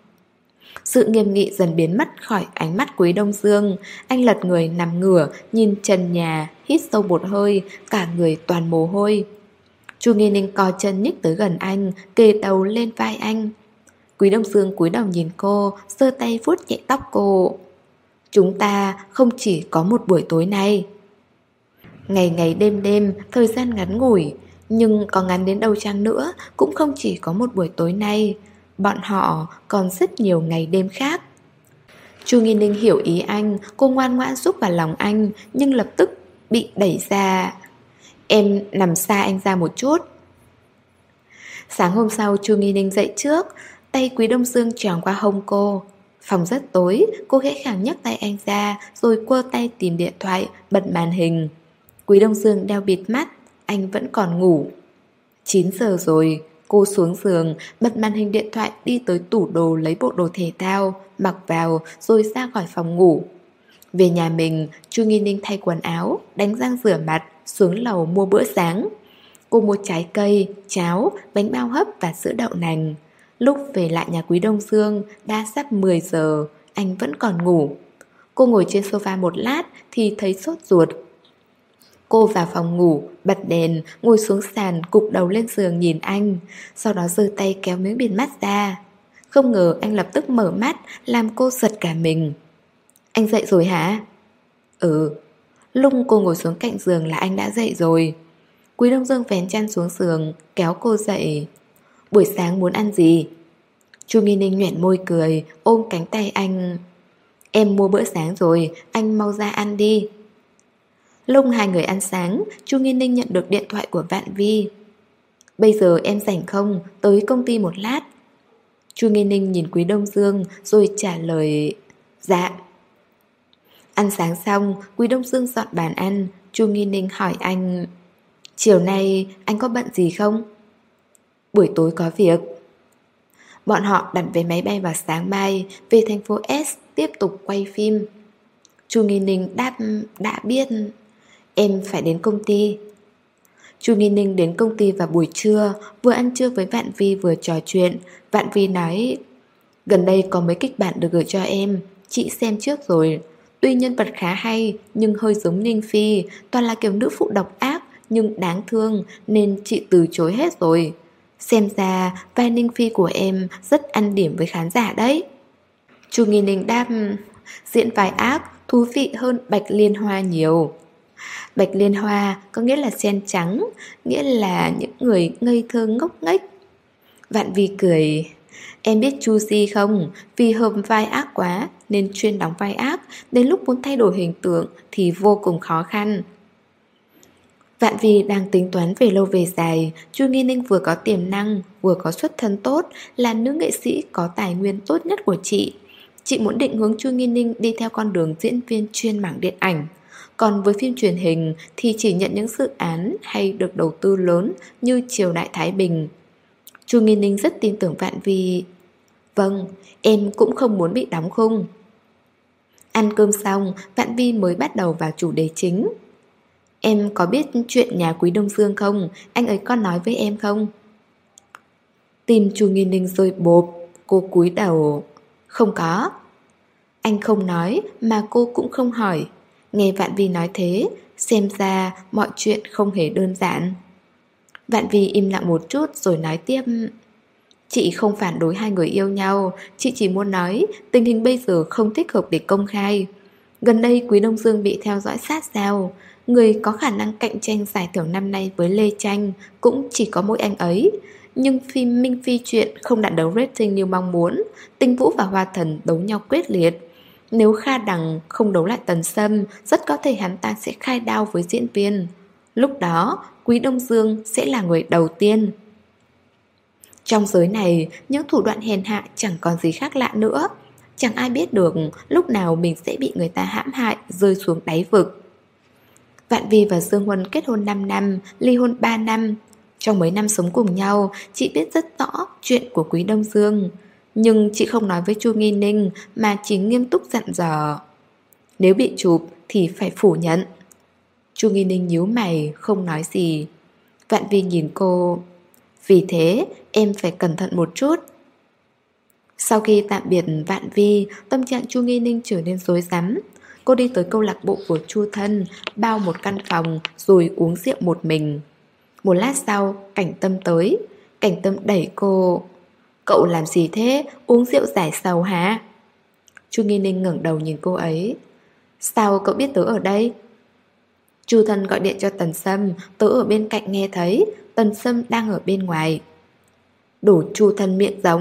Sự nghiêm nghị dần biến mất khỏi ánh mắt Quý Đông Dương. Anh lật người nằm ngửa, nhìn trần nhà, hít sâu một hơi, cả người toàn mồ hôi. Chu Nghi Ninh co chân nhích tới gần anh, kề đầu lên vai anh. Quý Đông Dương cúi đầu nhìn cô, giơ tay vuốt nhẹ tóc cô. Chúng ta không chỉ có một buổi tối nay. Ngày ngày đêm đêm, thời gian ngắn ngủi, nhưng có ngắn đến đâu chăng nữa cũng không chỉ có một buổi tối nay. Bọn họ còn rất nhiều ngày đêm khác. Chu Nghi Ninh hiểu ý anh, cô ngoan ngoãn giúp vào lòng anh, nhưng lập tức bị đẩy ra. Em nằm xa anh ra một chút. Sáng hôm sau, Chu Nghi Ninh dậy trước. Tay Quý Đông Dương tròn qua hông cô. Phòng rất tối, cô khẽ khàng nhấc tay anh ra, rồi quơ tay tìm điện thoại, bật màn hình. Quý Đông Dương đeo bịt mắt, anh vẫn còn ngủ. Chín giờ rồi, cô xuống giường, bật màn hình điện thoại, đi tới tủ đồ lấy bộ đồ thể thao, mặc vào rồi ra khỏi phòng ngủ. Về nhà mình, Chu Nghi Ninh thay quần áo, đánh răng rửa mặt, xuống lầu mua bữa sáng. Cô mua trái cây, cháo, bánh bao hấp và sữa đậu nành. Lúc về lại nhà Quý Đông Dương đã sắp mười giờ, anh vẫn còn ngủ. Cô ngồi trên sofa một lát thì thấy sốt ruột. Cô vào phòng ngủ, bật đèn, ngồi xuống sàn, cụp đầu lên giường nhìn anh. Sau đó giơ tay kéo miếng bịt mắt ra. Không ngờ anh lập tức mở mắt, làm cô giật cả mình. Anh dậy rồi hả? Ừ. Lúc cô ngồi xuống cạnh giường là anh đã dậy rồi. Quý Đông Dương vén chăn xuống giường, kéo cô dậy. Buổi sáng muốn ăn gì? Chu Nghi Ninh nhoẻn môi cười, ôm cánh tay anh. Em mua bữa sáng rồi, anh mau ra ăn đi. Lúc hai người ăn sáng, Chu Nghi Ninh nhận được điện thoại của Vạn Vi. Bây giờ em rảnh không? Tới công ty một lát. Chu Nghi Ninh nhìn Quý Đông Dương rồi trả lời dạ. Ăn sáng xong, Quý Đông Dương dọn bàn ăn. Chu Nghi Ninh hỏi anh, chiều nay anh có bận gì không? Buổi tối có việc. Bọn họ đặt vé máy bay vào sáng mai, về thành phố S tiếp tục quay phim. Chu Nghi Ninh đáp đã biết. Em phải đến công ty. Chu Nghi Ninh đến công ty vào buổi trưa, vừa ăn trưa với Vạn Vi vừa trò chuyện. Vạn Vi nói, gần đây có mấy kịch bản được gửi cho em, chị xem trước rồi. Tuy nhân vật khá hay, nhưng hơi giống Ninh Phi, toàn là kiểu nữ phụ độc ác nhưng đáng thương, nên chị từ chối hết rồi. Xem ra vai Ninh Phi của em rất ăn điểm với khán giả đấy. Chu Nghi Ninh đáp, diễn vai ác thú vị hơn Bạch Liên Hoa nhiều. Bạch Liên Hoa có nghĩa là sen trắng, nghĩa là những người ngây thơ ngốc nghếch. Vạn Vi cười, em biết Chu Di không? Vì hợp vai ác quá nên chuyên đóng vai ác, đến lúc muốn thay đổi hình tượng thì vô cùng khó khăn. Vạn Vi đang tính toán về lâu về dài, Chu Nghi Ninh vừa có tiềm năng, vừa có xuất thân tốt, là nữ nghệ sĩ có tài nguyên tốt nhất của chị. Chị muốn định hướng Chu Nghi Ninh đi theo con đường diễn viên chuyên mảng điện ảnh. Còn với phim truyền hình thì chỉ nhận những dự án hay được đầu tư lớn như Triều Đại Thái Bình. Chu Nghi Ninh rất tin tưởng Vạn Vi. Vâng, em cũng không muốn bị đóng khung. Ăn cơm xong, Vạn Vi mới bắt đầu vào chủ đề chính. Em có biết chuyện nhà Quý Đông Dương không? Anh ấy có nói với em không? Tim Chu Nghi Ninh rơi bộp. Cô cúi đầu. Không có. Anh không nói mà cô cũng không hỏi. Nghe Vạn Vi nói thế, xem ra mọi chuyện không hề đơn giản. Vạn Vi im lặng một chút rồi nói tiếp. Chị không phản đối hai người yêu nhau. Chị chỉ muốn nói tình hình bây giờ không thích hợp để công khai. Gần đây Quý Đông Dương bị theo dõi sát sao. Người có khả năng cạnh tranh giải thưởng năm nay với Lê Tranh cũng chỉ có mỗi anh ấy. Nhưng phim Minh Phi chuyện không đạt đấu rating như mong muốn. Tinh Vũ và Hoa Thần đấu nhau quyết liệt. Nếu Kha Đằng không đấu lại Tần Sâm, rất có thể hắn ta sẽ khai đao với diễn viên. Lúc đó Quý Đông Dương sẽ là người đầu tiên. Trong giới này, những thủ đoạn hèn hạ chẳng còn gì khác lạ nữa. Chẳng ai biết được lúc nào mình sẽ bị người ta hãm hại, rơi xuống đáy vực. Vạn Vi và Dương Huân kết hôn năm năm, ly hôn ba năm. Trong mấy năm sống cùng nhau, chị biết rất rõ chuyện của Quý Đông Dương. Nhưng chị không nói với Chu Nghi Ninh mà chỉ nghiêm túc dặn dò. Nếu bị chụp thì phải phủ nhận. Chu Nghi Ninh nhíu mày, không nói gì. Vạn Vi nhìn cô. Vì thế, em phải cẩn thận một chút. Sau khi tạm biệt Vạn Vi, tâm trạng Chu Nghi Ninh trở nên rối rắm. Cô đi tới câu lạc bộ của Chu Thân, bao một căn phòng rồi uống rượu một mình. Một lát sau, Cảnh Tâm tới. Cảnh Tâm đẩy cô. Cậu làm gì thế? Uống rượu giải sầu hả? Chu Nghi Ninh ngẩng đầu nhìn cô ấy. Sao cậu biết tớ ở đây? Chu Thân gọi điện cho Tần Sâm, tớ ở bên cạnh nghe thấy. Tần Sâm đang ở bên ngoài. Đổ Chu Thân miệng rộng.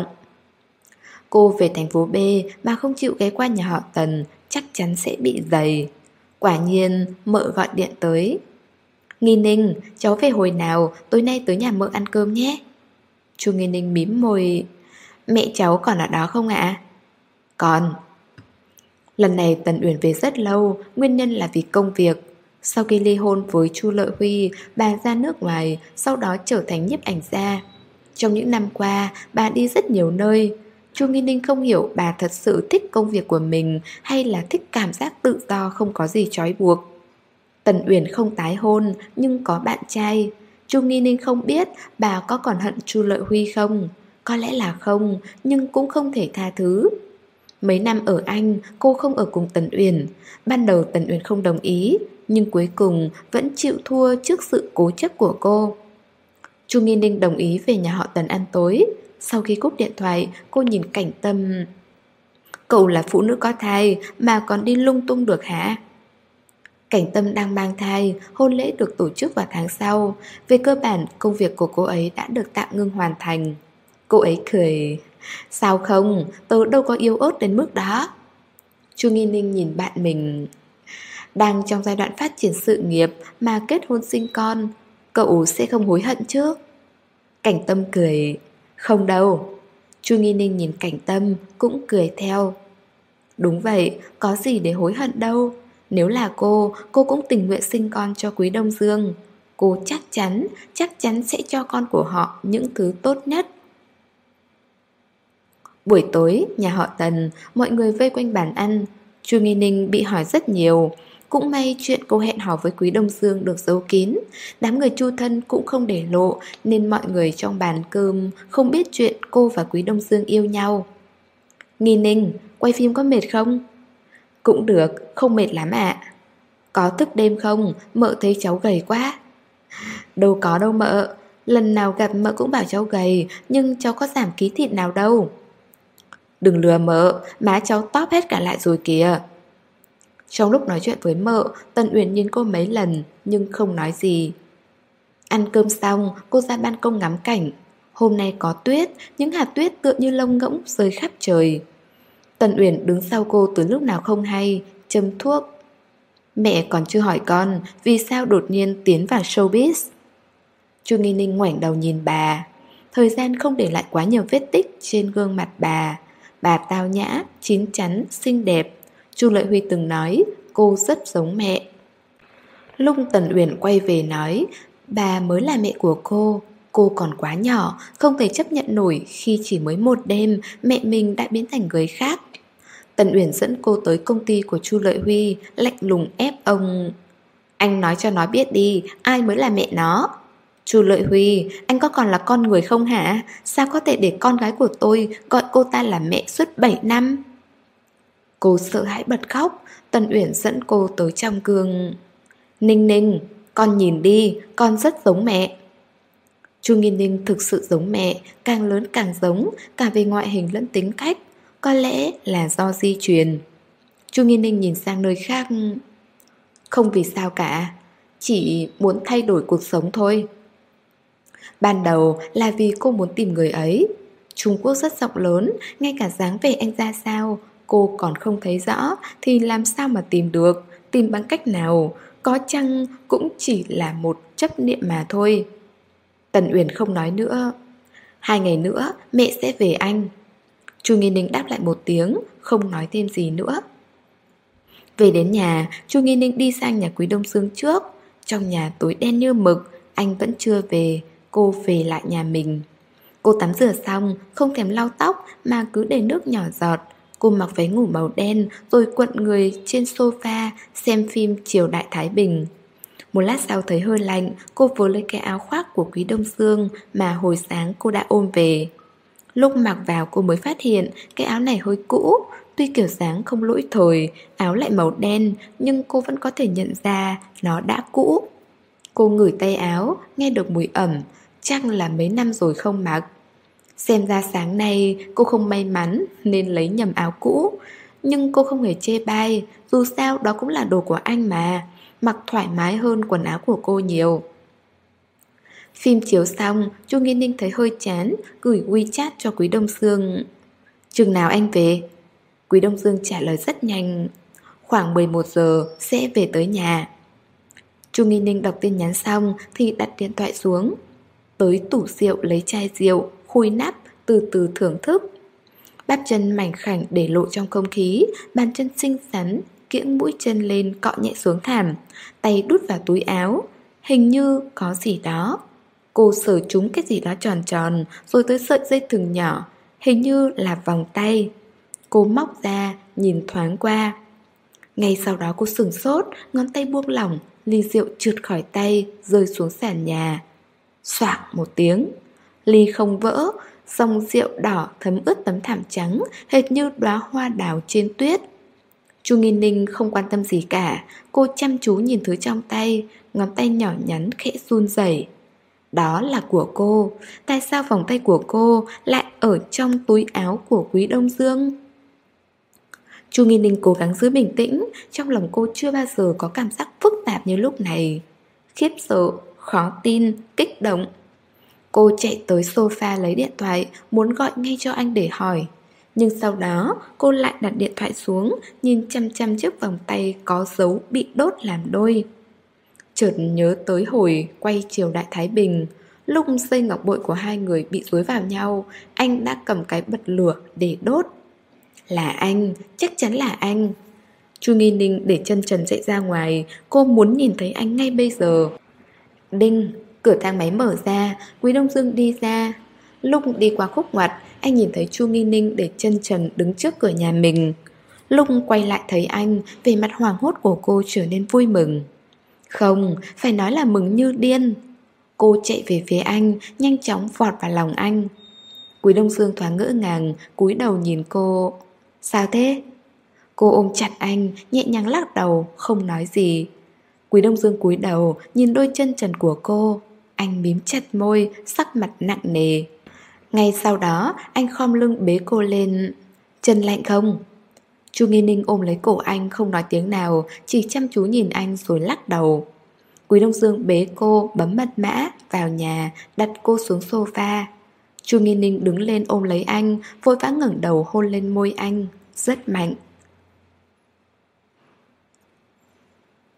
Cô về thành phố B mà không chịu ghé qua nhà họ Tần, chắc chắn sẽ bị dày. Quả nhiên mợ gọi điện tới. Nghi Ninh, cháu về hồi nào? Tối nay tới nhà mợ ăn cơm nhé. Chu Nghi Ninh mím môi. Mẹ cháu còn ở đó không ạ? Còn. Lần này Tần Uyển về rất lâu, nguyên nhân là vì công việc. Sau khi ly hôn với Chu Lợi Huy, bà ra nước ngoài, sau đó trở thành nhiếp ảnh gia. Trong những năm qua, bà đi rất nhiều nơi. Chu Nghi Ninh không hiểu bà thật sự thích công việc của mình hay là thích cảm giác tự do không có gì trói buộc. Tần Uyển không tái hôn nhưng có bạn trai. Chu Nghi Ninh không biết bà có còn hận Chu Lợi Huy không. Có lẽ là không, nhưng cũng không thể tha thứ. Mấy năm ở Anh, cô không ở cùng Tần Uyển. Ban đầu Tần Uyển không đồng ý, nhưng cuối cùng vẫn chịu thua trước sự cố chấp của cô. Chu Nghi Ninh đồng ý về nhà họ Tần ăn tối. Sau khi cúp điện thoại, cô nhìn Cảnh Tâm. Cậu là phụ nữ có thai mà còn đi lung tung được hả? Cảnh Tâm đang mang thai, hôn lễ được tổ chức vào tháng sau. Về cơ bản, công việc của cô ấy đã được tạm ngưng hoàn thành. Cô ấy cười. Sao không, tớ đâu có yếu ớt đến mức đó. Chu Nghi Ninh nhìn bạn mình. Đang trong giai đoạn phát triển sự nghiệp mà kết hôn sinh con, cậu sẽ không hối hận chứ? Cảnh Tâm cười. Không đâu. Chu Nghi Ninh nhìn Cảnh Tâm cũng cười theo. Đúng vậy, có gì để hối hận đâu. Nếu là cô, cô cũng tình nguyện sinh con cho Quý Đông Dương. Cô chắc chắn, chắc chắn sẽ cho con của họ những thứ tốt nhất. Buổi tối, nhà họ Tần, mọi người vây quanh bàn ăn. Chu Nghi Ninh bị hỏi rất nhiều. Cũng may chuyện cô hẹn hò với Quý Đông Dương được giấu kín. Đám người Chu Thân cũng không để lộ, nên mọi người trong bàn cơm không biết chuyện cô và Quý Đông Dương yêu nhau. Nghi Ninh, quay phim có mệt không? Cũng được, không mệt lắm ạ. Có thức đêm không? Mợ thấy cháu gầy quá. Đâu có đâu mợ. Lần nào gặp mợ cũng bảo cháu gầy, nhưng cháu có giảm ký thịt nào đâu. Đừng lừa mợ, má cháu tóp hết cả lại rồi kìa. Trong lúc nói chuyện với mợ, Tần Uyển nhìn cô mấy lần nhưng không nói gì. Ăn cơm xong, cô ra ban công ngắm cảnh. Hôm nay có tuyết, những hạt tuyết tựa như lông ngỗng rơi khắp trời. Tần Uyển đứng sau cô từ lúc nào không hay, châm thuốc. Mẹ còn chưa hỏi con vì sao đột nhiên tiến vào showbiz. Chu Nghi Ninh ngoảnh đầu nhìn bà. Thời gian không để lại quá nhiều vết tích trên gương mặt bà. Bà tao nhã, chín chắn, xinh đẹp. Chu Lợi Huy từng nói cô rất giống mẹ. Lúc Tần Uyển quay về nói bà mới là mẹ của cô. Cô còn quá nhỏ, không thể chấp nhận nổi khi chỉ mới một đêm mẹ mình đã biến thành người khác. Tần Uyển dẫn cô tới công ty của Chu Lợi Huy, lạnh lùng ép ông. Anh nói cho nó biết đi, ai mới là mẹ nó. Chu Lợi Huy, anh có còn là con người không hả? Sao có thể để con gái của tôi gọi cô ta là mẹ suốt bảy năm? Cô sợ hãi bật khóc. Tần Uyển dẫn cô tới trong gương. Ninh Ninh, con nhìn đi, con rất giống mẹ. Chu Nghi Ninh thực sự giống mẹ, càng lớn càng giống, cả về ngoại hình lẫn tính cách. Có lẽ là do di truyền. Chu Nghi Ninh nhìn sang nơi khác. Không vì sao cả, chỉ muốn thay đổi cuộc sống thôi. Ban đầu là vì cô muốn tìm người ấy. Trung Quốc rất rộng lớn, ngay cả dáng vẻ anh ra sao cô còn không thấy rõ thì làm sao mà tìm được, tìm bằng cách nào, có chăng cũng chỉ là một chấp niệm mà thôi. Tần Uyển không nói nữa. Hai ngày nữa mẹ sẽ về Anh. Chu Nghi Ninh đáp lại một tiếng, không nói thêm gì nữa. Về đến nhà, Chu Nghi Ninh đi sang nhà Quý Đông Dương trước. Trong nhà tối đen như mực, anh vẫn chưa về, cô về lại nhà mình. Cô tắm rửa xong, không thèm lau tóc mà cứ để nước nhỏ giọt. Cô mặc váy ngủ màu đen rồi cuộn người trên sofa xem phim Triều Đại Thái Bình. Một lát sau thấy hơi lạnh, cô vớ lấy cái áo khoác của Quý Đông Dương mà hồi sáng cô đã ôm về. Lúc mặc vào cô mới phát hiện cái áo này hơi cũ. Tuy kiểu dáng không lỗi thời, áo lại màu đen, nhưng cô vẫn có thể nhận ra nó đã cũ. Cô ngửi tay áo, nghe được mùi ẩm, chắc là mấy năm rồi không mặc. Xem ra sáng nay cô không may mắn nên lấy nhầm áo cũ. Nhưng cô không hề chê bai, dù sao đó cũng là đồ của anh mà, mặc thoải mái hơn quần áo của cô nhiều. Phim chiếu xong, Chu Nghi Ninh thấy hơi chán, gửi WeChat cho Quý Đông Dương. Chừng nào anh về? Quý Đông Dương trả lời rất nhanh. Khoảng mười một giờ sẽ về tới nhà. Chu Nghi Ninh đọc tin nhắn xong thì đặt điện thoại xuống. Tới tủ rượu lấy chai rượu, khui nắp, từ từ thưởng thức. Bắp chân mảnh khảnh để lộ trong không khí, bàn chân xinh xắn, kiễng mũi chân lên cọ nhẹ xuống thảm, tay đút vào túi áo. Hình như có gì đó. Cô sờ trúng cái gì đó tròn tròn, rồi tới sợi dây thừng nhỏ, hình như là vòng tay. Cô móc ra, nhìn thoáng qua. Ngay sau đó cô sửng sốt, ngón tay buông lỏng, ly rượu trượt khỏi tay, rơi xuống sàn nhà. Xoạc một tiếng, ly không vỡ, dòng rượu đỏ thấm ướt tấm thảm trắng, hệt như đóa hoa đào trên tuyết. Chu Nghi Ninh không quan tâm gì cả, cô chăm chú nhìn thứ trong tay, ngón tay nhỏ nhắn khẽ run rẩy. Đó là của cô, tại sao vòng tay của cô lại ở trong túi áo của Quý Đông Dương? Chu Nghi Ninh cố gắng giữ bình tĩnh, trong lòng cô chưa bao giờ có cảm giác phức tạp như lúc này. Khiếp sợ, khó tin, kích động. Cô chạy tới sofa lấy điện thoại, muốn gọi ngay cho anh để hỏi. Nhưng sau đó cô lại đặt điện thoại xuống, nhìn chăm chăm chiếc vòng tay có dấu bị đốt làm đôi. Chợt nhớ tới hồi quay Triều Đại Thái Bình, lúc dây ngọc bội của hai người bị rối vào nhau, anh đã cầm cái bật lửa để đốt. Là anh, chắc chắn là anh. Chu Nghi Ninh để chân trần chạy ra ngoài, cô muốn nhìn thấy anh ngay bây giờ. Đinh, cửa thang máy mở ra, Quý Đông Dương đi ra. Lúc đi qua khúc ngoặt, anh nhìn thấy Chu Nghi Ninh để chân trần đứng trước cửa nhà mình. Lúc quay lại thấy anh, vẻ mặt hoảng hốt của cô trở nên vui mừng. Không, phải nói là mừng như điên. Cô chạy về phía anh, nhanh chóng vọt vào lòng anh. Quý Đông Dương thoáng ngỡ ngàng, cúi đầu nhìn cô. Sao thế? Cô ôm chặt anh, nhẹ nhàng lắc đầu, không nói gì. Quý Đông Dương cúi đầu, nhìn đôi chân trần của cô. Anh mím chặt môi, sắc mặt nặng nề. Ngay sau đó, anh khom lưng bế cô lên. Chân lạnh không? Chu Nghi Ninh ôm lấy cổ anh, không nói tiếng nào, chỉ chăm chú nhìn anh rồi lắc đầu. Quý Đông Dương bế cô, bấm mật mã, vào nhà, đặt cô xuống sofa. Chu Nghi Ninh đứng lên ôm lấy anh, vội vã ngẩng đầu hôn lên môi anh, rất mạnh.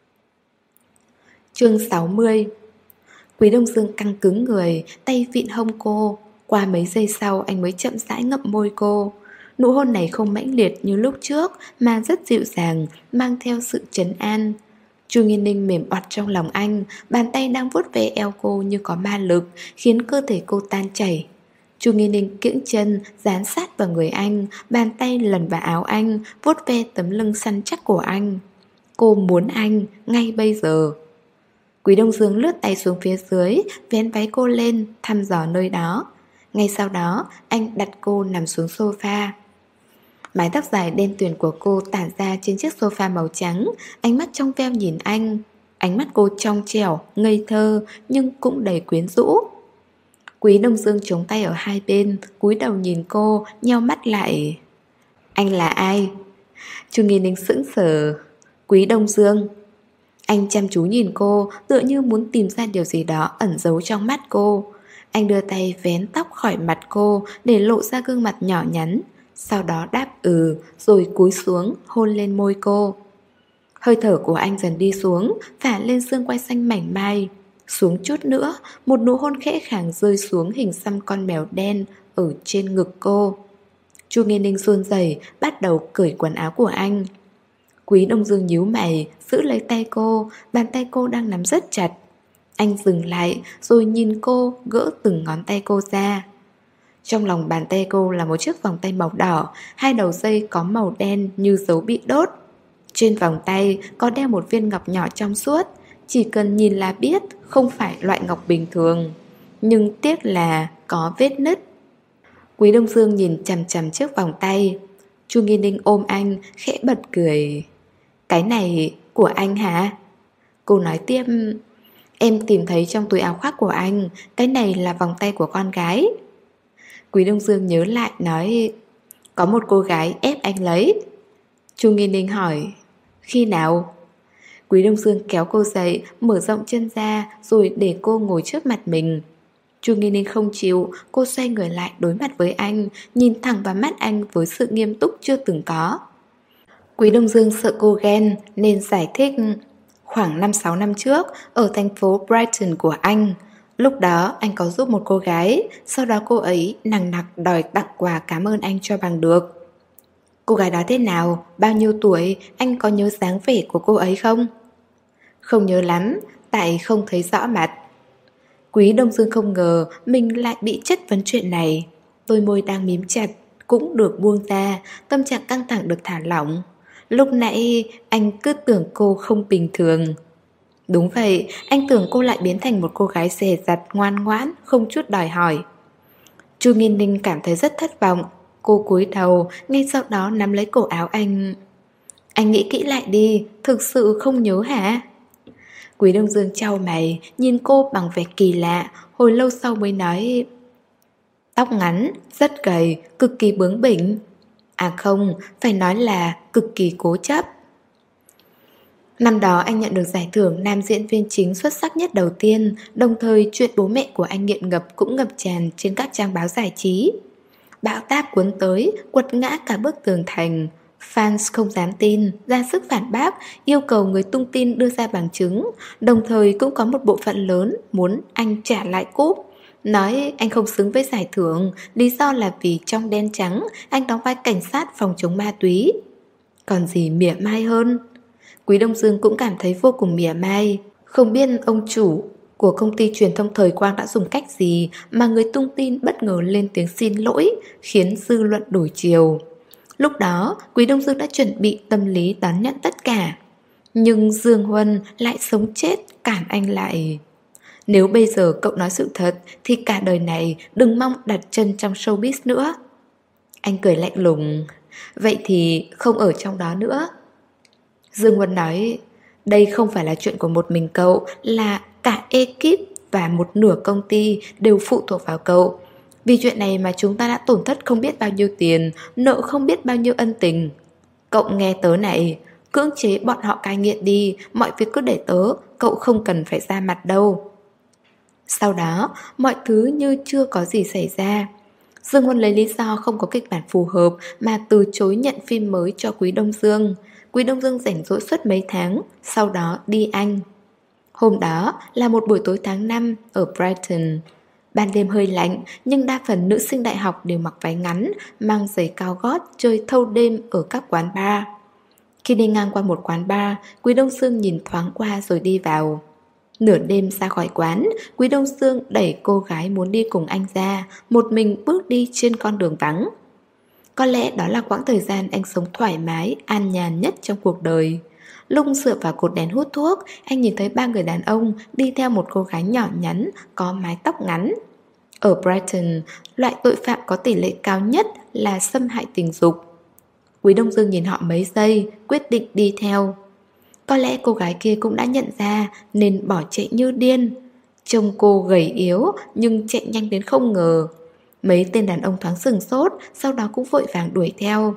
Chương sáu mươi. Quý Đông Dương căng cứng người, tay vịn hông cô. Qua mấy giây sau anh mới chậm rãi ngậm môi cô. Nụ hôn này không mãnh liệt như lúc trước, mà rất dịu dàng, mang theo sự trấn an. Chu Nghiên Ninh mềm oặt trong lòng anh, bàn tay đang vuốt ve eo cô như có ma lực, khiến cơ thể cô tan chảy. Chu Nghiên Ninh kiễng chân, dán sát vào người anh, bàn tay lần vào áo anh, vuốt ve tấm lưng săn chắc của anh. Cô muốn anh, ngay bây giờ. Quý Đông Dương lướt tay xuống phía dưới, vén váy cô lên, thăm dò nơi đó. Ngay sau đó, anh đặt cô nằm xuống sofa. Mái tóc dài đen tuyền của cô tản ra trên chiếc sofa màu trắng, ánh mắt trong veo nhìn anh. Ánh mắt cô trong trẻo, ngây thơ, nhưng cũng đầy quyến rũ. Quý Đông Dương chống tay ở hai bên, cúi đầu nhìn cô, nheo mắt lại. Anh là ai? Chu Nghiên Ninh sững sờ. Quý Đông Dương. Anh chăm chú nhìn cô, tựa như muốn tìm ra điều gì đó ẩn giấu trong mắt cô. Anh đưa tay vén tóc khỏi mặt cô để lộ ra gương mặt nhỏ nhắn. Sau đó đáp ừ, rồi cúi xuống, hôn lên môi cô. Hơi thở của anh dần đi xuống, phả lên xương quai xanh mảnh mai. Xuống chút nữa, một nụ hôn khẽ khàng rơi xuống hình xăm con mèo đen ở trên ngực cô. Chu Nghiên Ninh run rẩy, bắt đầu cởi quần áo của anh. Quý Đông Dương nhíu mày, giữ lấy tay cô, bàn tay cô đang nắm rất chặt. Anh dừng lại, rồi nhìn cô, gỡ từng ngón tay cô ra. Trong lòng bàn tay cô là một chiếc vòng tay màu đỏ, hai đầu dây có màu đen như dấu bị đốt. Trên vòng tay có đeo một viên ngọc nhỏ trong suốt, chỉ cần nhìn là biết không phải loại ngọc bình thường. Nhưng tiếc là có vết nứt. Quý Đông Dương nhìn chằm chằm chiếc vòng tay. Chu Nghiên Ninh ôm anh, khẽ bật cười. Cái này của anh hả? Cô nói tiếp. Em tìm thấy trong túi áo khoác của anh, cái này là vòng tay của con gái. Quý Đông Dương nhớ lại nói. Có một cô gái ép anh lấy. Chu Nghiên Ninh hỏi. Khi nào? Quý Đông Dương kéo cô dậy, mở rộng chân ra, rồi để cô ngồi trước mặt mình. Chu Nghiên Ninh không chịu, cô xoay người lại đối mặt với anh, nhìn thẳng vào mắt anh với sự nghiêm túc chưa từng có. Quý Đông Dương sợ cô ghen nên giải thích. Khoảng năm sáu năm trước, ở thành phố Brighton của anh, lúc đó anh có giúp một cô gái, sau đó cô ấy nằng nặc đòi tặng quà cảm ơn anh cho bằng được. Cô gái đó thế nào? Bao nhiêu tuổi? Anh có nhớ dáng vẻ của cô ấy không? Không nhớ lắm, tại không thấy rõ mặt. Quý Đông Dương không ngờ mình lại bị chất vấn chuyện này. Đôi môi đang mím chặt cũng được buông ra, tâm trạng căng thẳng được thả lỏng. Lúc nãy anh cứ tưởng cô không bình thường. Đúng vậy, anh tưởng cô lại biến thành một cô gái dè dặt ngoan ngoãn, không chút đòi hỏi. Chu Nghiên Ninh cảm thấy rất thất vọng. Cô cúi đầu, ngay sau đó nắm lấy cổ áo anh. Anh nghĩ kỹ lại đi, thực sự không nhớ hả? Quý Đông Dương chau mày, nhìn cô bằng vẻ kỳ lạ, hồi lâu sau mới nói. Tóc ngắn, rất gầy, cực kỳ bướng bỉnh. À không, phải nói là cực kỳ cố chấp. Năm đó anh nhận được giải thưởng nam diễn viên chính xuất sắc nhất đầu tiên, đồng thời chuyện bố mẹ của anh nghiện ngập cũng ngập tràn trên các trang báo giải trí. Bão táp cuốn tới, quật ngã cả bức tường thành. Fans không dám tin, ra sức phản bác, yêu cầu người tung tin đưa ra bằng chứng. Đồng thời cũng có một bộ phận lớn muốn anh trả lại cúp. Nói anh không xứng với giải thưởng, lý do là vì trong Đen Trắng anh đóng vai cảnh sát phòng chống ma túy. Còn gì mỉa mai hơn? Quý Đông Dương cũng cảm thấy vô cùng mỉa mai. Không biết ông chủ của công ty truyền thông Thời Quang đã dùng cách gì mà người tung tin bất ngờ lên tiếng xin lỗi, khiến dư luận đổi chiều. Lúc đó, Quý Đông Dương đã chuẩn bị tâm lý đón nhận tất cả. Nhưng Dương Huân lại sống chết cản anh lại. Nếu bây giờ cậu nói sự thật thì cả đời này đừng mong đặt chân trong showbiz nữa. Anh cười lạnh lùng. Vậy thì không ở trong đó nữa. Dương Huân nói. Đây không phải là chuyện của một mình cậu, là cả ekip và một nửa công ty đều phụ thuộc vào cậu. Vì chuyện này mà chúng ta đã tổn thất không biết bao nhiêu tiền, nợ không biết bao nhiêu ân tình. Cậu nghe tớ này, cưỡng chế bọn họ cai nghiện đi, mọi việc cứ để tớ, cậu không cần phải ra mặt đâu. Sau đó, mọi thứ như chưa có gì xảy ra. Dương Huân lấy lý do không có kịch bản phù hợp mà từ chối nhận phim mới cho Quý Đông Dương. Quý Đông Dương rảnh rỗi suốt mấy tháng, sau đó đi Anh. Hôm đó là một buổi tối tháng năm ở Brighton. Ban đêm hơi lạnh, nhưng đa phần nữ sinh đại học đều mặc váy ngắn, mang giày cao gót chơi thâu đêm ở các quán bar. Khi đi ngang qua một quán bar, Quý Đông Sương nhìn thoáng qua rồi đi vào. Nửa đêm ra khỏi quán, Quý Đông Sương đẩy cô gái muốn đi cùng anh ra, một mình bước đi trên con đường vắng. Có lẽ đó là quãng thời gian anh sống thoải mái, an nhàn nhất trong cuộc đời. Lúc dựa vào cột đèn hút thuốc, anh nhìn thấy ba người đàn ông đi theo một cô gái nhỏ nhắn, có mái tóc ngắn. Ở Brighton, loại tội phạm có tỷ lệ cao nhất là xâm hại tình dục. Quý Đông Dương nhìn họ mấy giây, quyết định đi theo. Có lẽ cô gái kia cũng đã nhận ra nên bỏ chạy như điên. Trông cô gầy yếu nhưng chạy nhanh đến không ngờ. Mấy tên đàn ông thoáng sửng sốt, sau đó cũng vội vàng đuổi theo.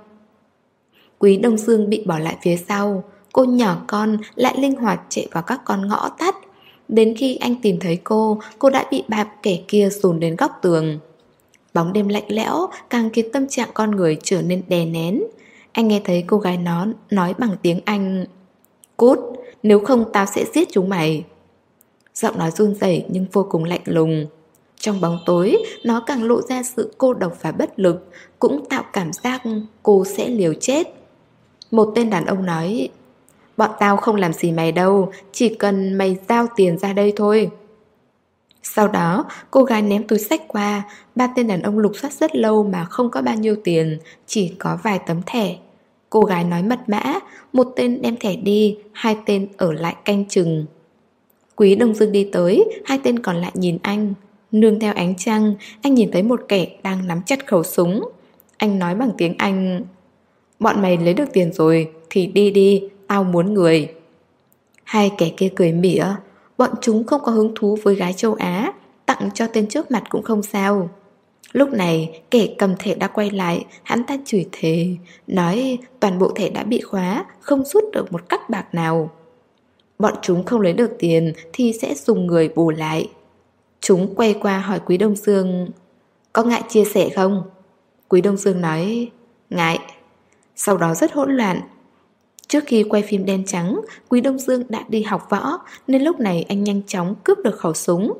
Quý Đông Dương bị bỏ lại phía sau. Cô nhỏ con lại linh hoạt chạy vào các con ngõ tắt. Đến khi anh tìm thấy cô, cô đã bị ba kẻ kia dồn đến góc tường. Bóng đêm lạnh lẽo càng khiến tâm trạng con người trở nên đè nén. Anh nghe thấy cô gái nó nói bằng tiếng Anh: "Cút, nếu không tao sẽ giết chúng mày." Giọng nói run rẩy nhưng vô cùng lạnh lùng. Trong bóng tối, nó càng lộ ra sự cô độc và bất lực, cũng tạo cảm giác cô sẽ liều chết. Một tên đàn ông nói: "Bọn tao không làm gì mày đâu, chỉ cần mày giao tiền ra đây thôi." Sau đó, cô gái ném túi xách qua. Ba tên đàn ông lục soát rất lâu mà không có bao nhiêu tiền, chỉ có vài tấm thẻ. Cô gái nói mật mã, một tên đem thẻ đi, hai tên ở lại canh chừng. Quý Đông Dương đi tới, hai tên còn lại nhìn anh. Nương theo ánh trăng, anh nhìn thấy một kẻ đang nắm chặt khẩu súng. Anh nói bằng tiếng Anh: "Bọn mày lấy được tiền rồi thì đi đi, tao muốn người." Hai kẻ kia cười mỉa. Bọn chúng không có hứng thú với gái châu Á, tặng cho tên trước mặt cũng không sao. Lúc này kẻ cầm thẻ đã quay lại. Hắn ta chửi thề, nói toàn bộ thẻ đã bị khóa, không rút được một cắc bạc nào. Bọn chúng không lấy được tiền thì sẽ dùng người bù lại. Chúng quay qua hỏi Quý Đông Dương: "Có ngại chia sẻ không?" Quý Đông Dương nói: "Ngại." Sau đó rất hỗn loạn. Trước khi quay phim đen trắng, Quý Đông Dương đã đi học võ, nên lúc này anh nhanh chóng cướp được khẩu súng.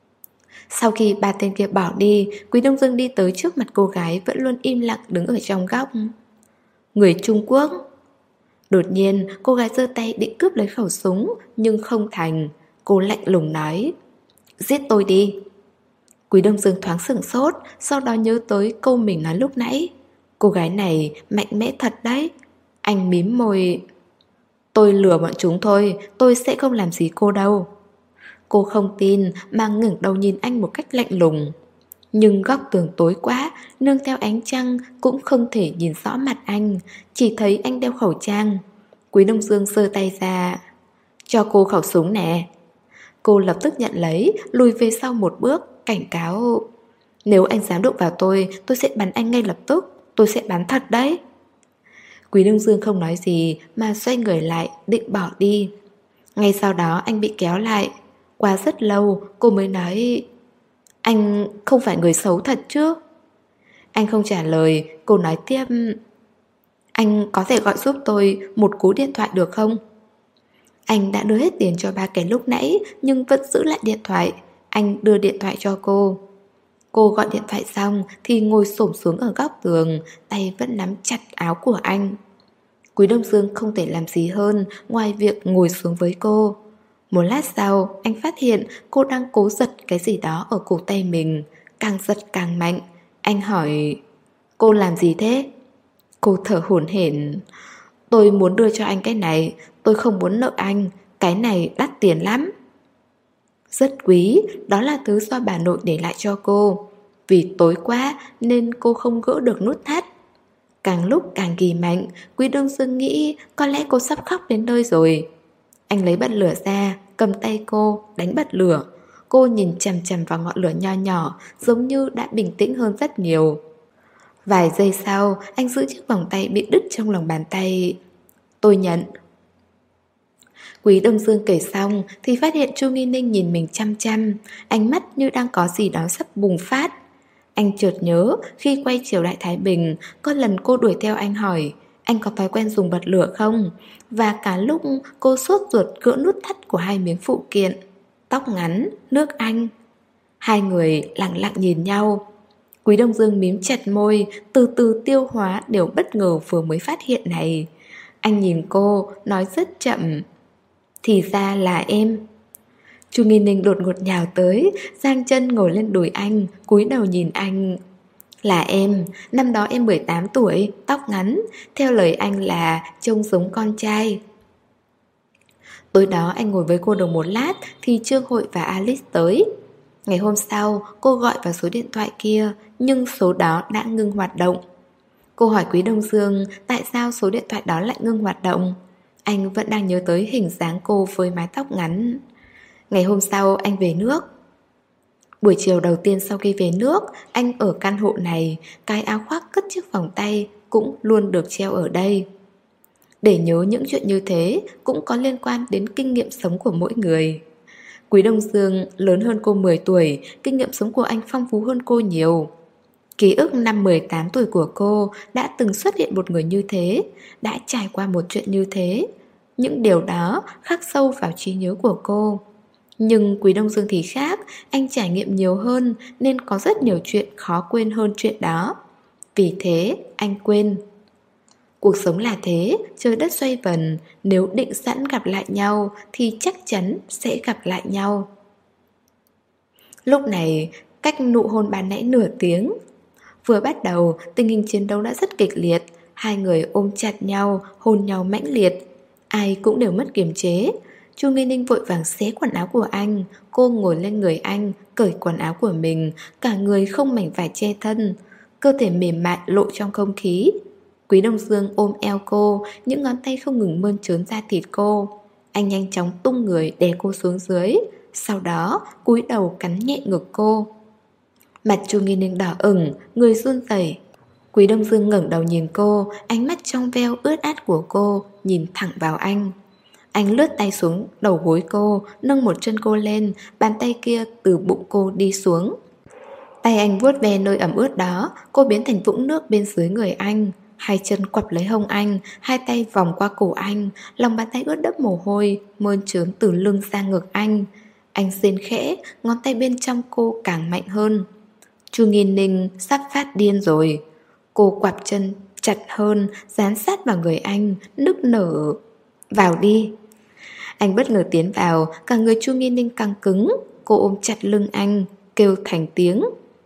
Sau khi ba tên kia bỏ đi, Quý Đông Dương đi tới trước mặt cô gái vẫn luôn im lặng đứng ở trong góc. "Người Trung Quốc." Đột nhiên, cô gái giơ tay định cướp lấy khẩu súng, nhưng không thành. Cô lạnh lùng nói: "Giết tôi đi." Quý Đông Dương thoáng sửng sốt, sau đó nhớ tới câu mình nói lúc nãy. Cô gái này mạnh mẽ thật đấy. Anh mím môi: "Tôi lừa bọn chúng thôi, tôi sẽ không làm gì cô đâu." Cô không tin mà ngẩng đầu nhìn anh một cách lạnh lùng. Nhưng góc tường tối quá, nương theo ánh trăng cũng không thể nhìn rõ mặt anh, chỉ thấy anh đeo khẩu trang. Quý Đông Dương giơ tay ra: "Cho cô khẩu súng nè." Cô lập tức nhận lấy, lùi về sau một bước, cảnh cáo: "Nếu anh dám đụng vào tôi, tôi sẽ bắn anh ngay lập tức, tôi sẽ bắn thật đấy." Quý Đông Dương không nói gì mà xoay người lại, định bỏ đi. Ngay sau đó anh bị kéo lại. Qua rất lâu cô mới nói: "Anh không phải người xấu thật chứ?" Anh không trả lời. Cô nói tiếp: "Anh có thể gọi giúp tôi một cú điện thoại được không?" Anh đã đưa hết tiền cho ba kẻ lúc nãy, nhưng vẫn giữ lại điện thoại. Anh đưa điện thoại cho cô. Cô gọi điện thoại xong thì ngồi xổm xuống ở góc tường, tay vẫn nắm chặt áo của anh. Quý Đông Dương không thể làm gì hơn ngoài việc ngồi xuống với cô. Một lát sau, anh phát hiện cô đang cố giật cái gì đó ở cổ tay mình. Càng giật càng mạnh. Anh hỏi: "Cô làm gì thế?" Cô thở hổn hển: "Tôi muốn đưa cho anh cái này, tôi không muốn nợ anh, cái này đắt tiền lắm." Rất quý, đó là thứ do bà nội để lại cho cô. Vì tối quá nên cô không gỡ được nút thắt. Càng lúc càng ghi mạnh, Quý Đông Dương nghĩ có lẽ cô sắp khóc đến nơi rồi. Anh lấy bật lửa ra, cầm tay cô, đánh bật lửa. Cô nhìn chằm chằm vào ngọn lửa nho nhỏ, giống như đã bình tĩnh hơn rất nhiều. Vài giây sau, anh giữ chiếc vòng tay bị đứt trong lòng bàn tay. "Tôi nhận." Quý Đông Dương kể xong thì phát hiện Chu Nghi Ninh nhìn mình chăm chăm, ánh mắt như đang có gì đó sắp bùng phát. Anh chợt nhớ khi quay trở lại Thái Bình, có lần cô đuổi theo anh hỏi: anh có thói quen dùng bật lửa không? Và cả lúc cô sốt ruột gỡ nút thắt của hai miếng phụ kiện. Tóc ngắn, nước Anh. Hai người lặng lặng nhìn nhau. Quý Đông Dương mím chặt môi, từ từ tiêu hóa điều bất ngờ vừa mới phát hiện này. Anh nhìn cô, nói rất chậm. Thì ra là em. Chu Nghi Ninh đột ngột nhào tới, giang chân ngồi lên đùi anh, cúi đầu nhìn anh. Là em, năm đó em mười tám tuổi, tóc ngắn, theo lời anh là trông giống con trai. Tối đó anh ngồi với cô được một lát thì Trương Hội và Alice tới. Ngày hôm sau, cô gọi vào số điện thoại kia, nhưng số đó đã ngưng hoạt động. Cô hỏi Quý Đông Dương tại sao số điện thoại đó lại ngưng hoạt động. Anh vẫn đang nhớ tới hình dáng cô với mái tóc ngắn. Ngày hôm sau anh về nước. Buổi chiều đầu tiên sau khi về nước, anh ở căn hộ này, cái áo khoác cất chiếc vòng tay cũng luôn được treo ở đây. Để nhớ những chuyện như thế cũng có liên quan đến kinh nghiệm sống của mỗi người. Quý Đông Dương lớn hơn cô mười tuổi, kinh nghiệm sống của anh phong phú hơn cô nhiều. Ký ức năm mười tám tuổi của cô đã từng xuất hiện một người như thế, đã trải qua một chuyện như thế. Những điều đó khắc sâu vào trí nhớ của cô. Nhưng Quý Đông Dương thì khác, anh trải nghiệm nhiều hơn nên có rất nhiều chuyện khó quên hơn chuyện đó. Vì thế, anh quên. Cuộc sống là thế, trời đất xoay vần, nếu định sẵn gặp lại nhau thì chắc chắn sẽ gặp lại nhau. Lúc này, cách nụ hôn ban nãy nửa tiếng. Vừa bắt đầu, tình hình chiến đấu đã rất kịch liệt. Hai người ôm chặt nhau, hôn nhau mãnh liệt. Ai cũng đều mất kiềm chế. Chu Nghi Ninh vội vàng xé quần áo của anh. Cô ngồi lên người anh, cởi quần áo của mình. Cả người không mảnh vải che thân, cơ thể mềm mại lộ trong không khí. Quý Đông Dương ôm eo cô, những ngón tay không ngừng mơn trớn da thịt cô. Anh nhanh chóng tung người đè cô xuống dưới. Sau đó cúi đầu cắn nhẹ ngực cô. Mặt Chu Nghi Ninh đỏ ửng, người run rẩy. Quý Đông Dương ngẩng đầu nhìn cô, ánh mắt trong veo ướt át của cô nhìn thẳng vào anh. Anh lướt tay xuống đầu gối cô, nâng một chân cô lên, bàn tay kia từ bụng cô đi xuống. Tay anh vuốt ve nơi ẩm ướt đó, cô biến thành vũng nước bên dưới người anh. Hai chân quặp lấy hông anh, hai tay vòng qua cổ anh, lòng bàn tay ướt đẫm mồ hôi, mơn trớn từ lưng ra ngực anh. Anh rên khẽ, ngón tay bên trong cô càng mạnh hơn. Chu Nghi Ninh sắp phát điên rồi. Cô quặp chân chặt hơn, dán sát vào người anh, nức nở. Vào đi. Anh bất ngờ tiến vào, cả người Chu Nghi Ninh căng cứng. Cô ôm chặt lưng anh, kêu thành tiếng.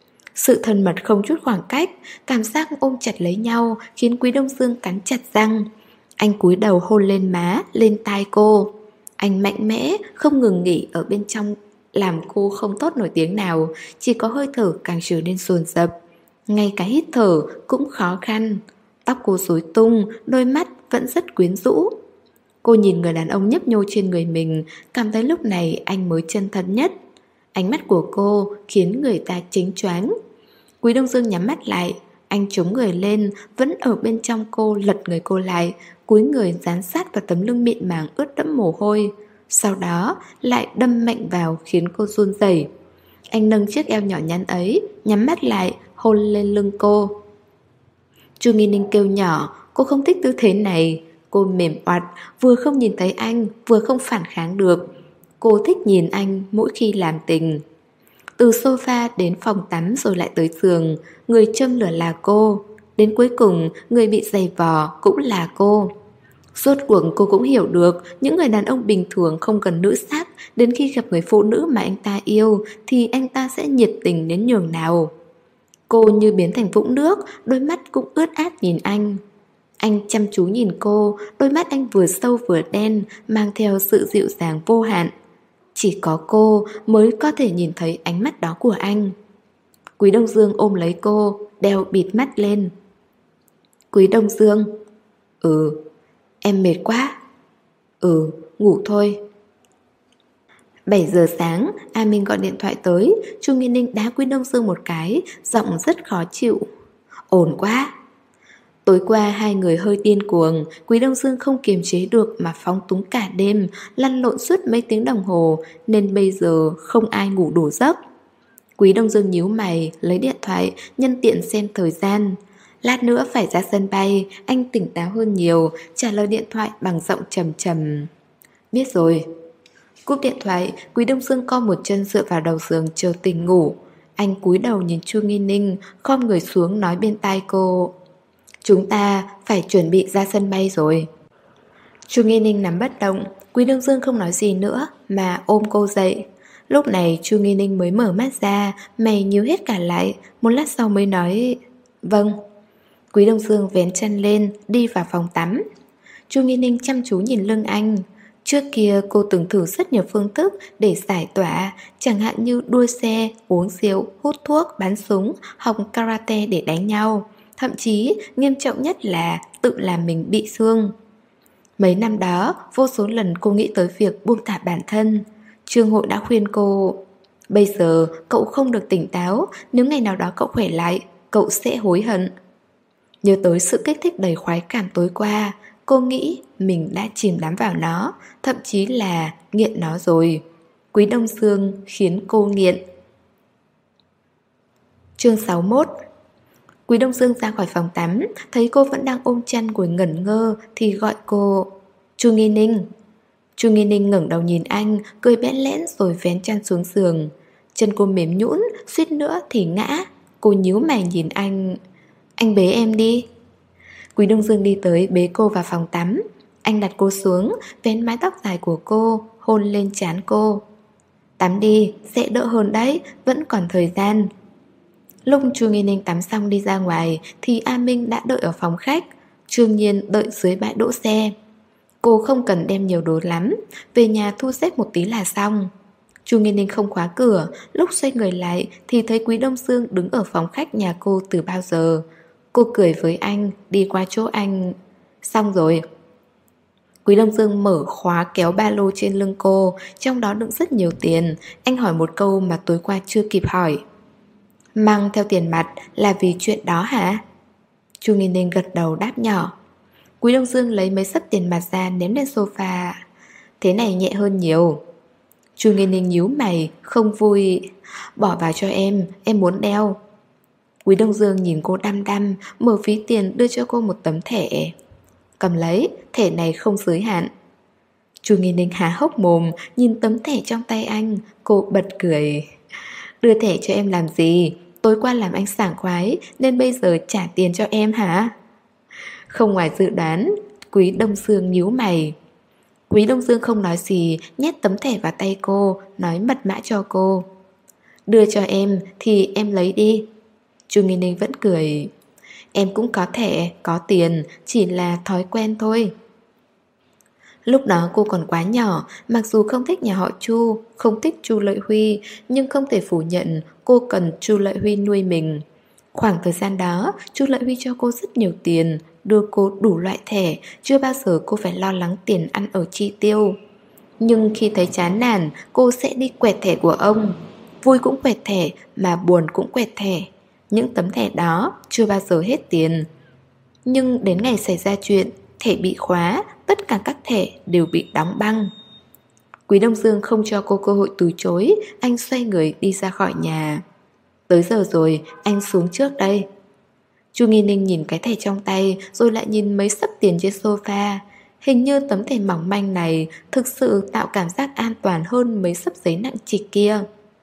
Sự thân mật không chút khoảng cách, cảm giác ôm chặt lấy nhau khiến Quý Đông Dương cắn chặt răng. Anh cúi đầu hôn lên má, lên tai cô. Anh mạnh mẽ, không ngừng nghỉ ở bên trong, làm cô không thốt nổi tiếng nào, chỉ có hơi thở càng trở nên dồn dập. Ngay cả hít thở cũng khó khăn. Tóc cô rối tung, đôi mắt vẫn rất quyến rũ. Cô nhìn người đàn ông nhấp nhô trên người mình, cảm thấy lúc này anh mới chân thật nhất. Ánh mắt của cô khiến người ta chính choáng. Quý Đông Dương nhắm mắt lại, anh chống người lên, vẫn ở bên trong cô, lật người cô lại, cúi người dán sát vào tấm lưng mịn màng ướt đẫm mồ hôi. Sau đó lại đâm mạnh vào khiến cô run rẩy. Anh nâng chiếc eo nhỏ nhắn ấy, nhắm mắt lại, hôn lên lưng cô. Chu Nghi Ninh kêu nhỏ, cô không thích tư thế này. Cô mềm oặt, vừa không nhìn thấy anh, vừa không phản kháng được. Cô thích nhìn anh mỗi khi làm tình. Từ sofa đến phòng tắm rồi lại tới giường, người châm lửa là cô. Đến cuối cùng, người bị giày vò cũng là cô. Rốt cuộc cô cũng hiểu được, những người đàn ông bình thường không cần nữ sắc, đến khi gặp người phụ nữ mà anh ta yêu thì anh ta sẽ nhiệt tình đến nhường nào. Cô như biến thành vũng nước, đôi mắt cũng ướt át nhìn anh. Anh chăm chú nhìn cô, đôi mắt anh vừa sâu vừa đen, mang theo sự dịu dàng vô hạn. Chỉ có cô mới có thể nhìn thấy ánh mắt đó của anh. Quý Đông Dương ôm lấy cô, đeo bịt mắt lên. Quý Đông Dương. Ừ. Em mệt quá. Ừ, ngủ thôi. bảy giờ sáng, A Minh gọi điện thoại tới. Chu Nghi Ninh đá Quý Đông Dương một cái, giọng rất khó chịu. Ổn quá. Tối qua hai người hơi điên cuồng, Quý Đông Dương không kiềm chế được mà phóng túng cả đêm, lăn lộn suốt mấy tiếng đồng hồ, nên bây giờ không ai ngủ đủ giấc. Quý Đông Dương nhíu mày, lấy điện thoại, nhân tiện xem thời gian. Lát nữa phải ra sân bay. Anh tỉnh táo hơn nhiều, trả lời điện thoại bằng giọng trầm trầm. Biết rồi. Cúp điện thoại, Quý Đông Dương co một chân dựa vào đầu giường chờ tỉnh ngủ. Anh cúi đầu nhìn Chu Nghi Ninh, khom người xuống nói bên tai cô. Chúng ta phải chuẩn bị ra sân bay rồi. Chu Nghi Ninh nằm bất động. Quý Đông Dương không nói gì nữa mà ôm cô dậy. Lúc này Chu Nghi Ninh mới mở mắt ra, mày nhíu hết cả lại. Một lát sau mới nói vâng. Quý Đông Dương vén chân lên, đi vào phòng tắm. Chu Nghi Ninh chăm chú nhìn lưng anh. Trước kia cô từng thử rất nhiều phương thức để giải tỏa, chẳng hạn như đua xe, uống rượu, hút thuốc, bắn súng, học karate để đánh nhau. Thậm chí nghiêm trọng nhất là tự làm mình bị thương. Mấy năm đó, vô số lần cô nghĩ tới việc buông thả bản thân. Trương Hội đã khuyên cô, bây giờ cậu không được tỉnh táo, nếu ngày nào đó cậu khỏe lại, cậu sẽ hối hận. Nhớ tới sự kích thích đầy khoái cảm tối qua, cô nghĩ mình đã chìm đắm vào nó, thậm chí là nghiện nó rồi. Quý Đông Dương khiến cô nghiện. Chương sáu mươi mốt. Quý Đông Dương ra khỏi phòng tắm, thấy cô vẫn đang ôm chăn ngồi ngẩn ngơ thì gọi cô. Chu Nghi Ninh. Chu Nghi Ninh ngẩng đầu nhìn anh, cười bẽn lẽn rồi vén chăn xuống giường. Chân cô mềm nhũn, suýt nữa thì ngã. Cô nhíu mày nhìn anh. Anh bế em đi. Quý Đông Dương đi tới bế cô vào phòng tắm. Anh đặt cô xuống, vén mái tóc dài của cô, hôn lên trán cô. Tắm đi, sẽ đỡ hơn đấy, vẫn còn thời gian. Lúc Chu Nghi Ninh tắm xong đi ra ngoài thì A Minh đã đợi ở phòng khách. Trương Nhiên đợi dưới bãi đỗ xe. Cô không cần đem nhiều đồ lắm, về nhà thu xếp một tí là xong. Chu Nghi Ninh không khóa cửa, lúc xoay người lại thì thấy Quý Đông Dương đứng ở phòng khách nhà cô từ bao giờ. Cô cười với anh, đi qua chỗ anh. Xong rồi. Quý Đông Dương mở khóa kéo ba lô trên lưng cô, trong đó đựng rất nhiều tiền. Anh hỏi một câu mà tối qua chưa kịp hỏi. Mang theo tiền mặt là vì chuyện đó hả? Chu Nghi Ninh gật đầu đáp nhỏ. Quý Đông Dương lấy mấy sấp tiền mặt ra ném lên sofa. Thế này nhẹ hơn nhiều. Chu Nghi Ninh nhíu mày, không vui. Bỏ vào cho em, em muốn đeo. Quý Đông Dương nhìn cô đăm đăm, mở ví tiền đưa cho cô một tấm thẻ. Cầm lấy, thẻ này không giới hạn. Chu Nghi Ninh há hốc mồm, nhìn tấm thẻ trong tay anh. Cô bật cười. Đưa thẻ cho em làm gì? Tối qua làm anh sảng khoái nên bây giờ trả tiền cho em hả? Không ngoài dự đoán. Quý Đông Dương nhíu mày. Quý Đông Dương không nói gì, nhét tấm thẻ vào tay cô, nói mật mã cho cô. Đưa cho em thì em lấy đi. Chu Nghi Ninh vẫn cười. Em cũng có thẻ, có tiền, chỉ là thói quen thôi. Lúc đó cô còn quá nhỏ, mặc dù không thích nhà họ Chu, không thích Chu Lợi Huy, nhưng không thể phủ nhận cô cần Chu Lợi Huy nuôi mình. Khoảng thời gian đó, Chu Lợi Huy cho cô rất nhiều tiền, đưa cô đủ loại thẻ, chưa bao giờ cô phải lo lắng tiền ăn ở chi tiêu. Nhưng khi thấy chán nản, cô sẽ đi quẹt thẻ của ông. Vui cũng quẹt thẻ, mà buồn cũng quẹt thẻ. Những tấm thẻ đó chưa bao giờ hết tiền. Nhưng đến ngày xảy ra chuyện, thẻ bị khóa, tất cả các thẻ đều bị đóng băng. Quý Đông Dương không cho cô cơ hội từ chối, anh xoay người đi ra khỏi nhà. Tới giờ rồi, anh xuống trước đây. Chu Nghi Ninh nhìn cái thẻ trong tay, rồi lại nhìn mấy sấp tiền trên sofa. Hình như tấm thẻ mỏng manh này thực sự tạo cảm giác an toàn hơn mấy sấp giấy nặng trịch kia.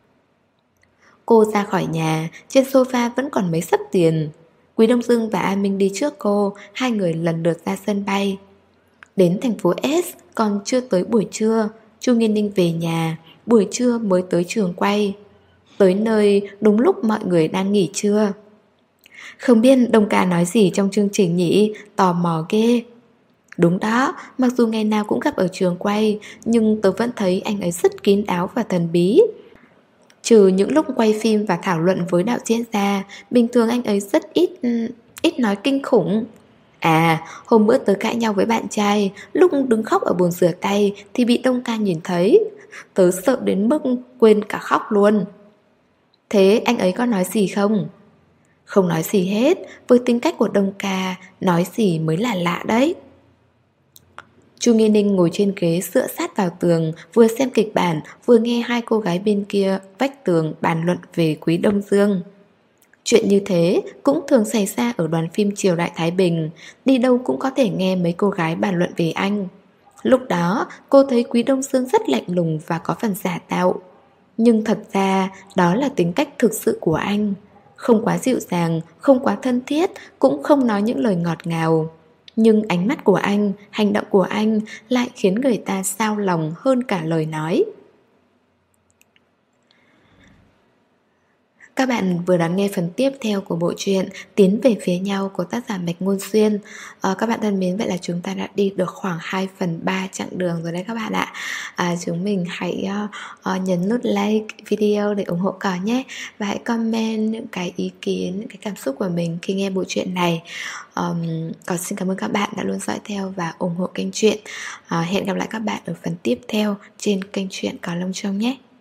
Cô ra khỏi nhà, trên sofa vẫn còn mấy sấp tiền. Quý Đông Dương và A Minh đi trước cô, hai người lần lượt ra sân bay. Đến thành phố S còn chưa tới buổi trưa, Chu Nghi Ninh về nhà, buổi trưa mới tới trường quay. Tới nơi đúng lúc mọi người đang nghỉ trưa. Không biết Đông ca nói gì trong chương trình nhỉ, tò mò ghê. Đúng đó, mặc dù ngày nào cũng gặp ở trường quay, nhưng tớ vẫn thấy anh ấy rất kín đáo và thần bí. Trừ những lúc quay phim và thảo luận với đạo diễn ra, bình thường anh ấy rất ít, ít nói kinh khủng. À, hôm bữa tớ cãi nhau với bạn trai, lúc đứng khóc ở bồn rửa tay thì bị Đông ca nhìn thấy. Tớ sợ đến mức quên cả khóc luôn. Thế anh ấy có nói gì không? Không nói gì hết, với tính cách của Đông ca, nói gì mới là lạ đấy. Chu Nghi Ninh ngồi trên ghế dựa sát vào tường, vừa xem kịch bản, vừa nghe hai cô gái bên kia vách tường bàn luận về Quý Đông Dương. Chuyện như thế cũng thường xảy ra ở đoàn phim Triều Đại Thái Bình. Đi đâu cũng có thể nghe mấy cô gái bàn luận về anh. Lúc đó cô thấy Quý Đông Dương rất lạnh lùng và có phần giả tạo. Nhưng thật ra đó là tính cách thực sự của anh. Không quá dịu dàng, không quá thân thiết, cũng không nói những lời ngọt ngào. Nhưng ánh mắt của anh, hành động của anh lại khiến người ta xao lòng hơn cả lời nói. Các bạn vừa đón nghe phần tiếp theo của bộ truyện Tiến về phía nhau của tác giả Bạch Ngôn Xuyên. à, Các bạn thân mến, vậy là chúng ta đã đi được khoảng hai phần ba chặng đường rồi đấy các bạn ạ. à, Chúng mình hãy uh, uh, nhấn nút like video để ủng hộ Cỏ nhé. Và hãy comment những cái ý kiến, những cái cảm xúc của mình khi nghe bộ truyện này. um, Cỏ xin cảm ơn các bạn đã luôn dõi theo và ủng hộ kênh truyện. uh, Hẹn gặp lại các bạn ở phần tiếp theo trên kênh truyện Cỏ Lông Trông nhé.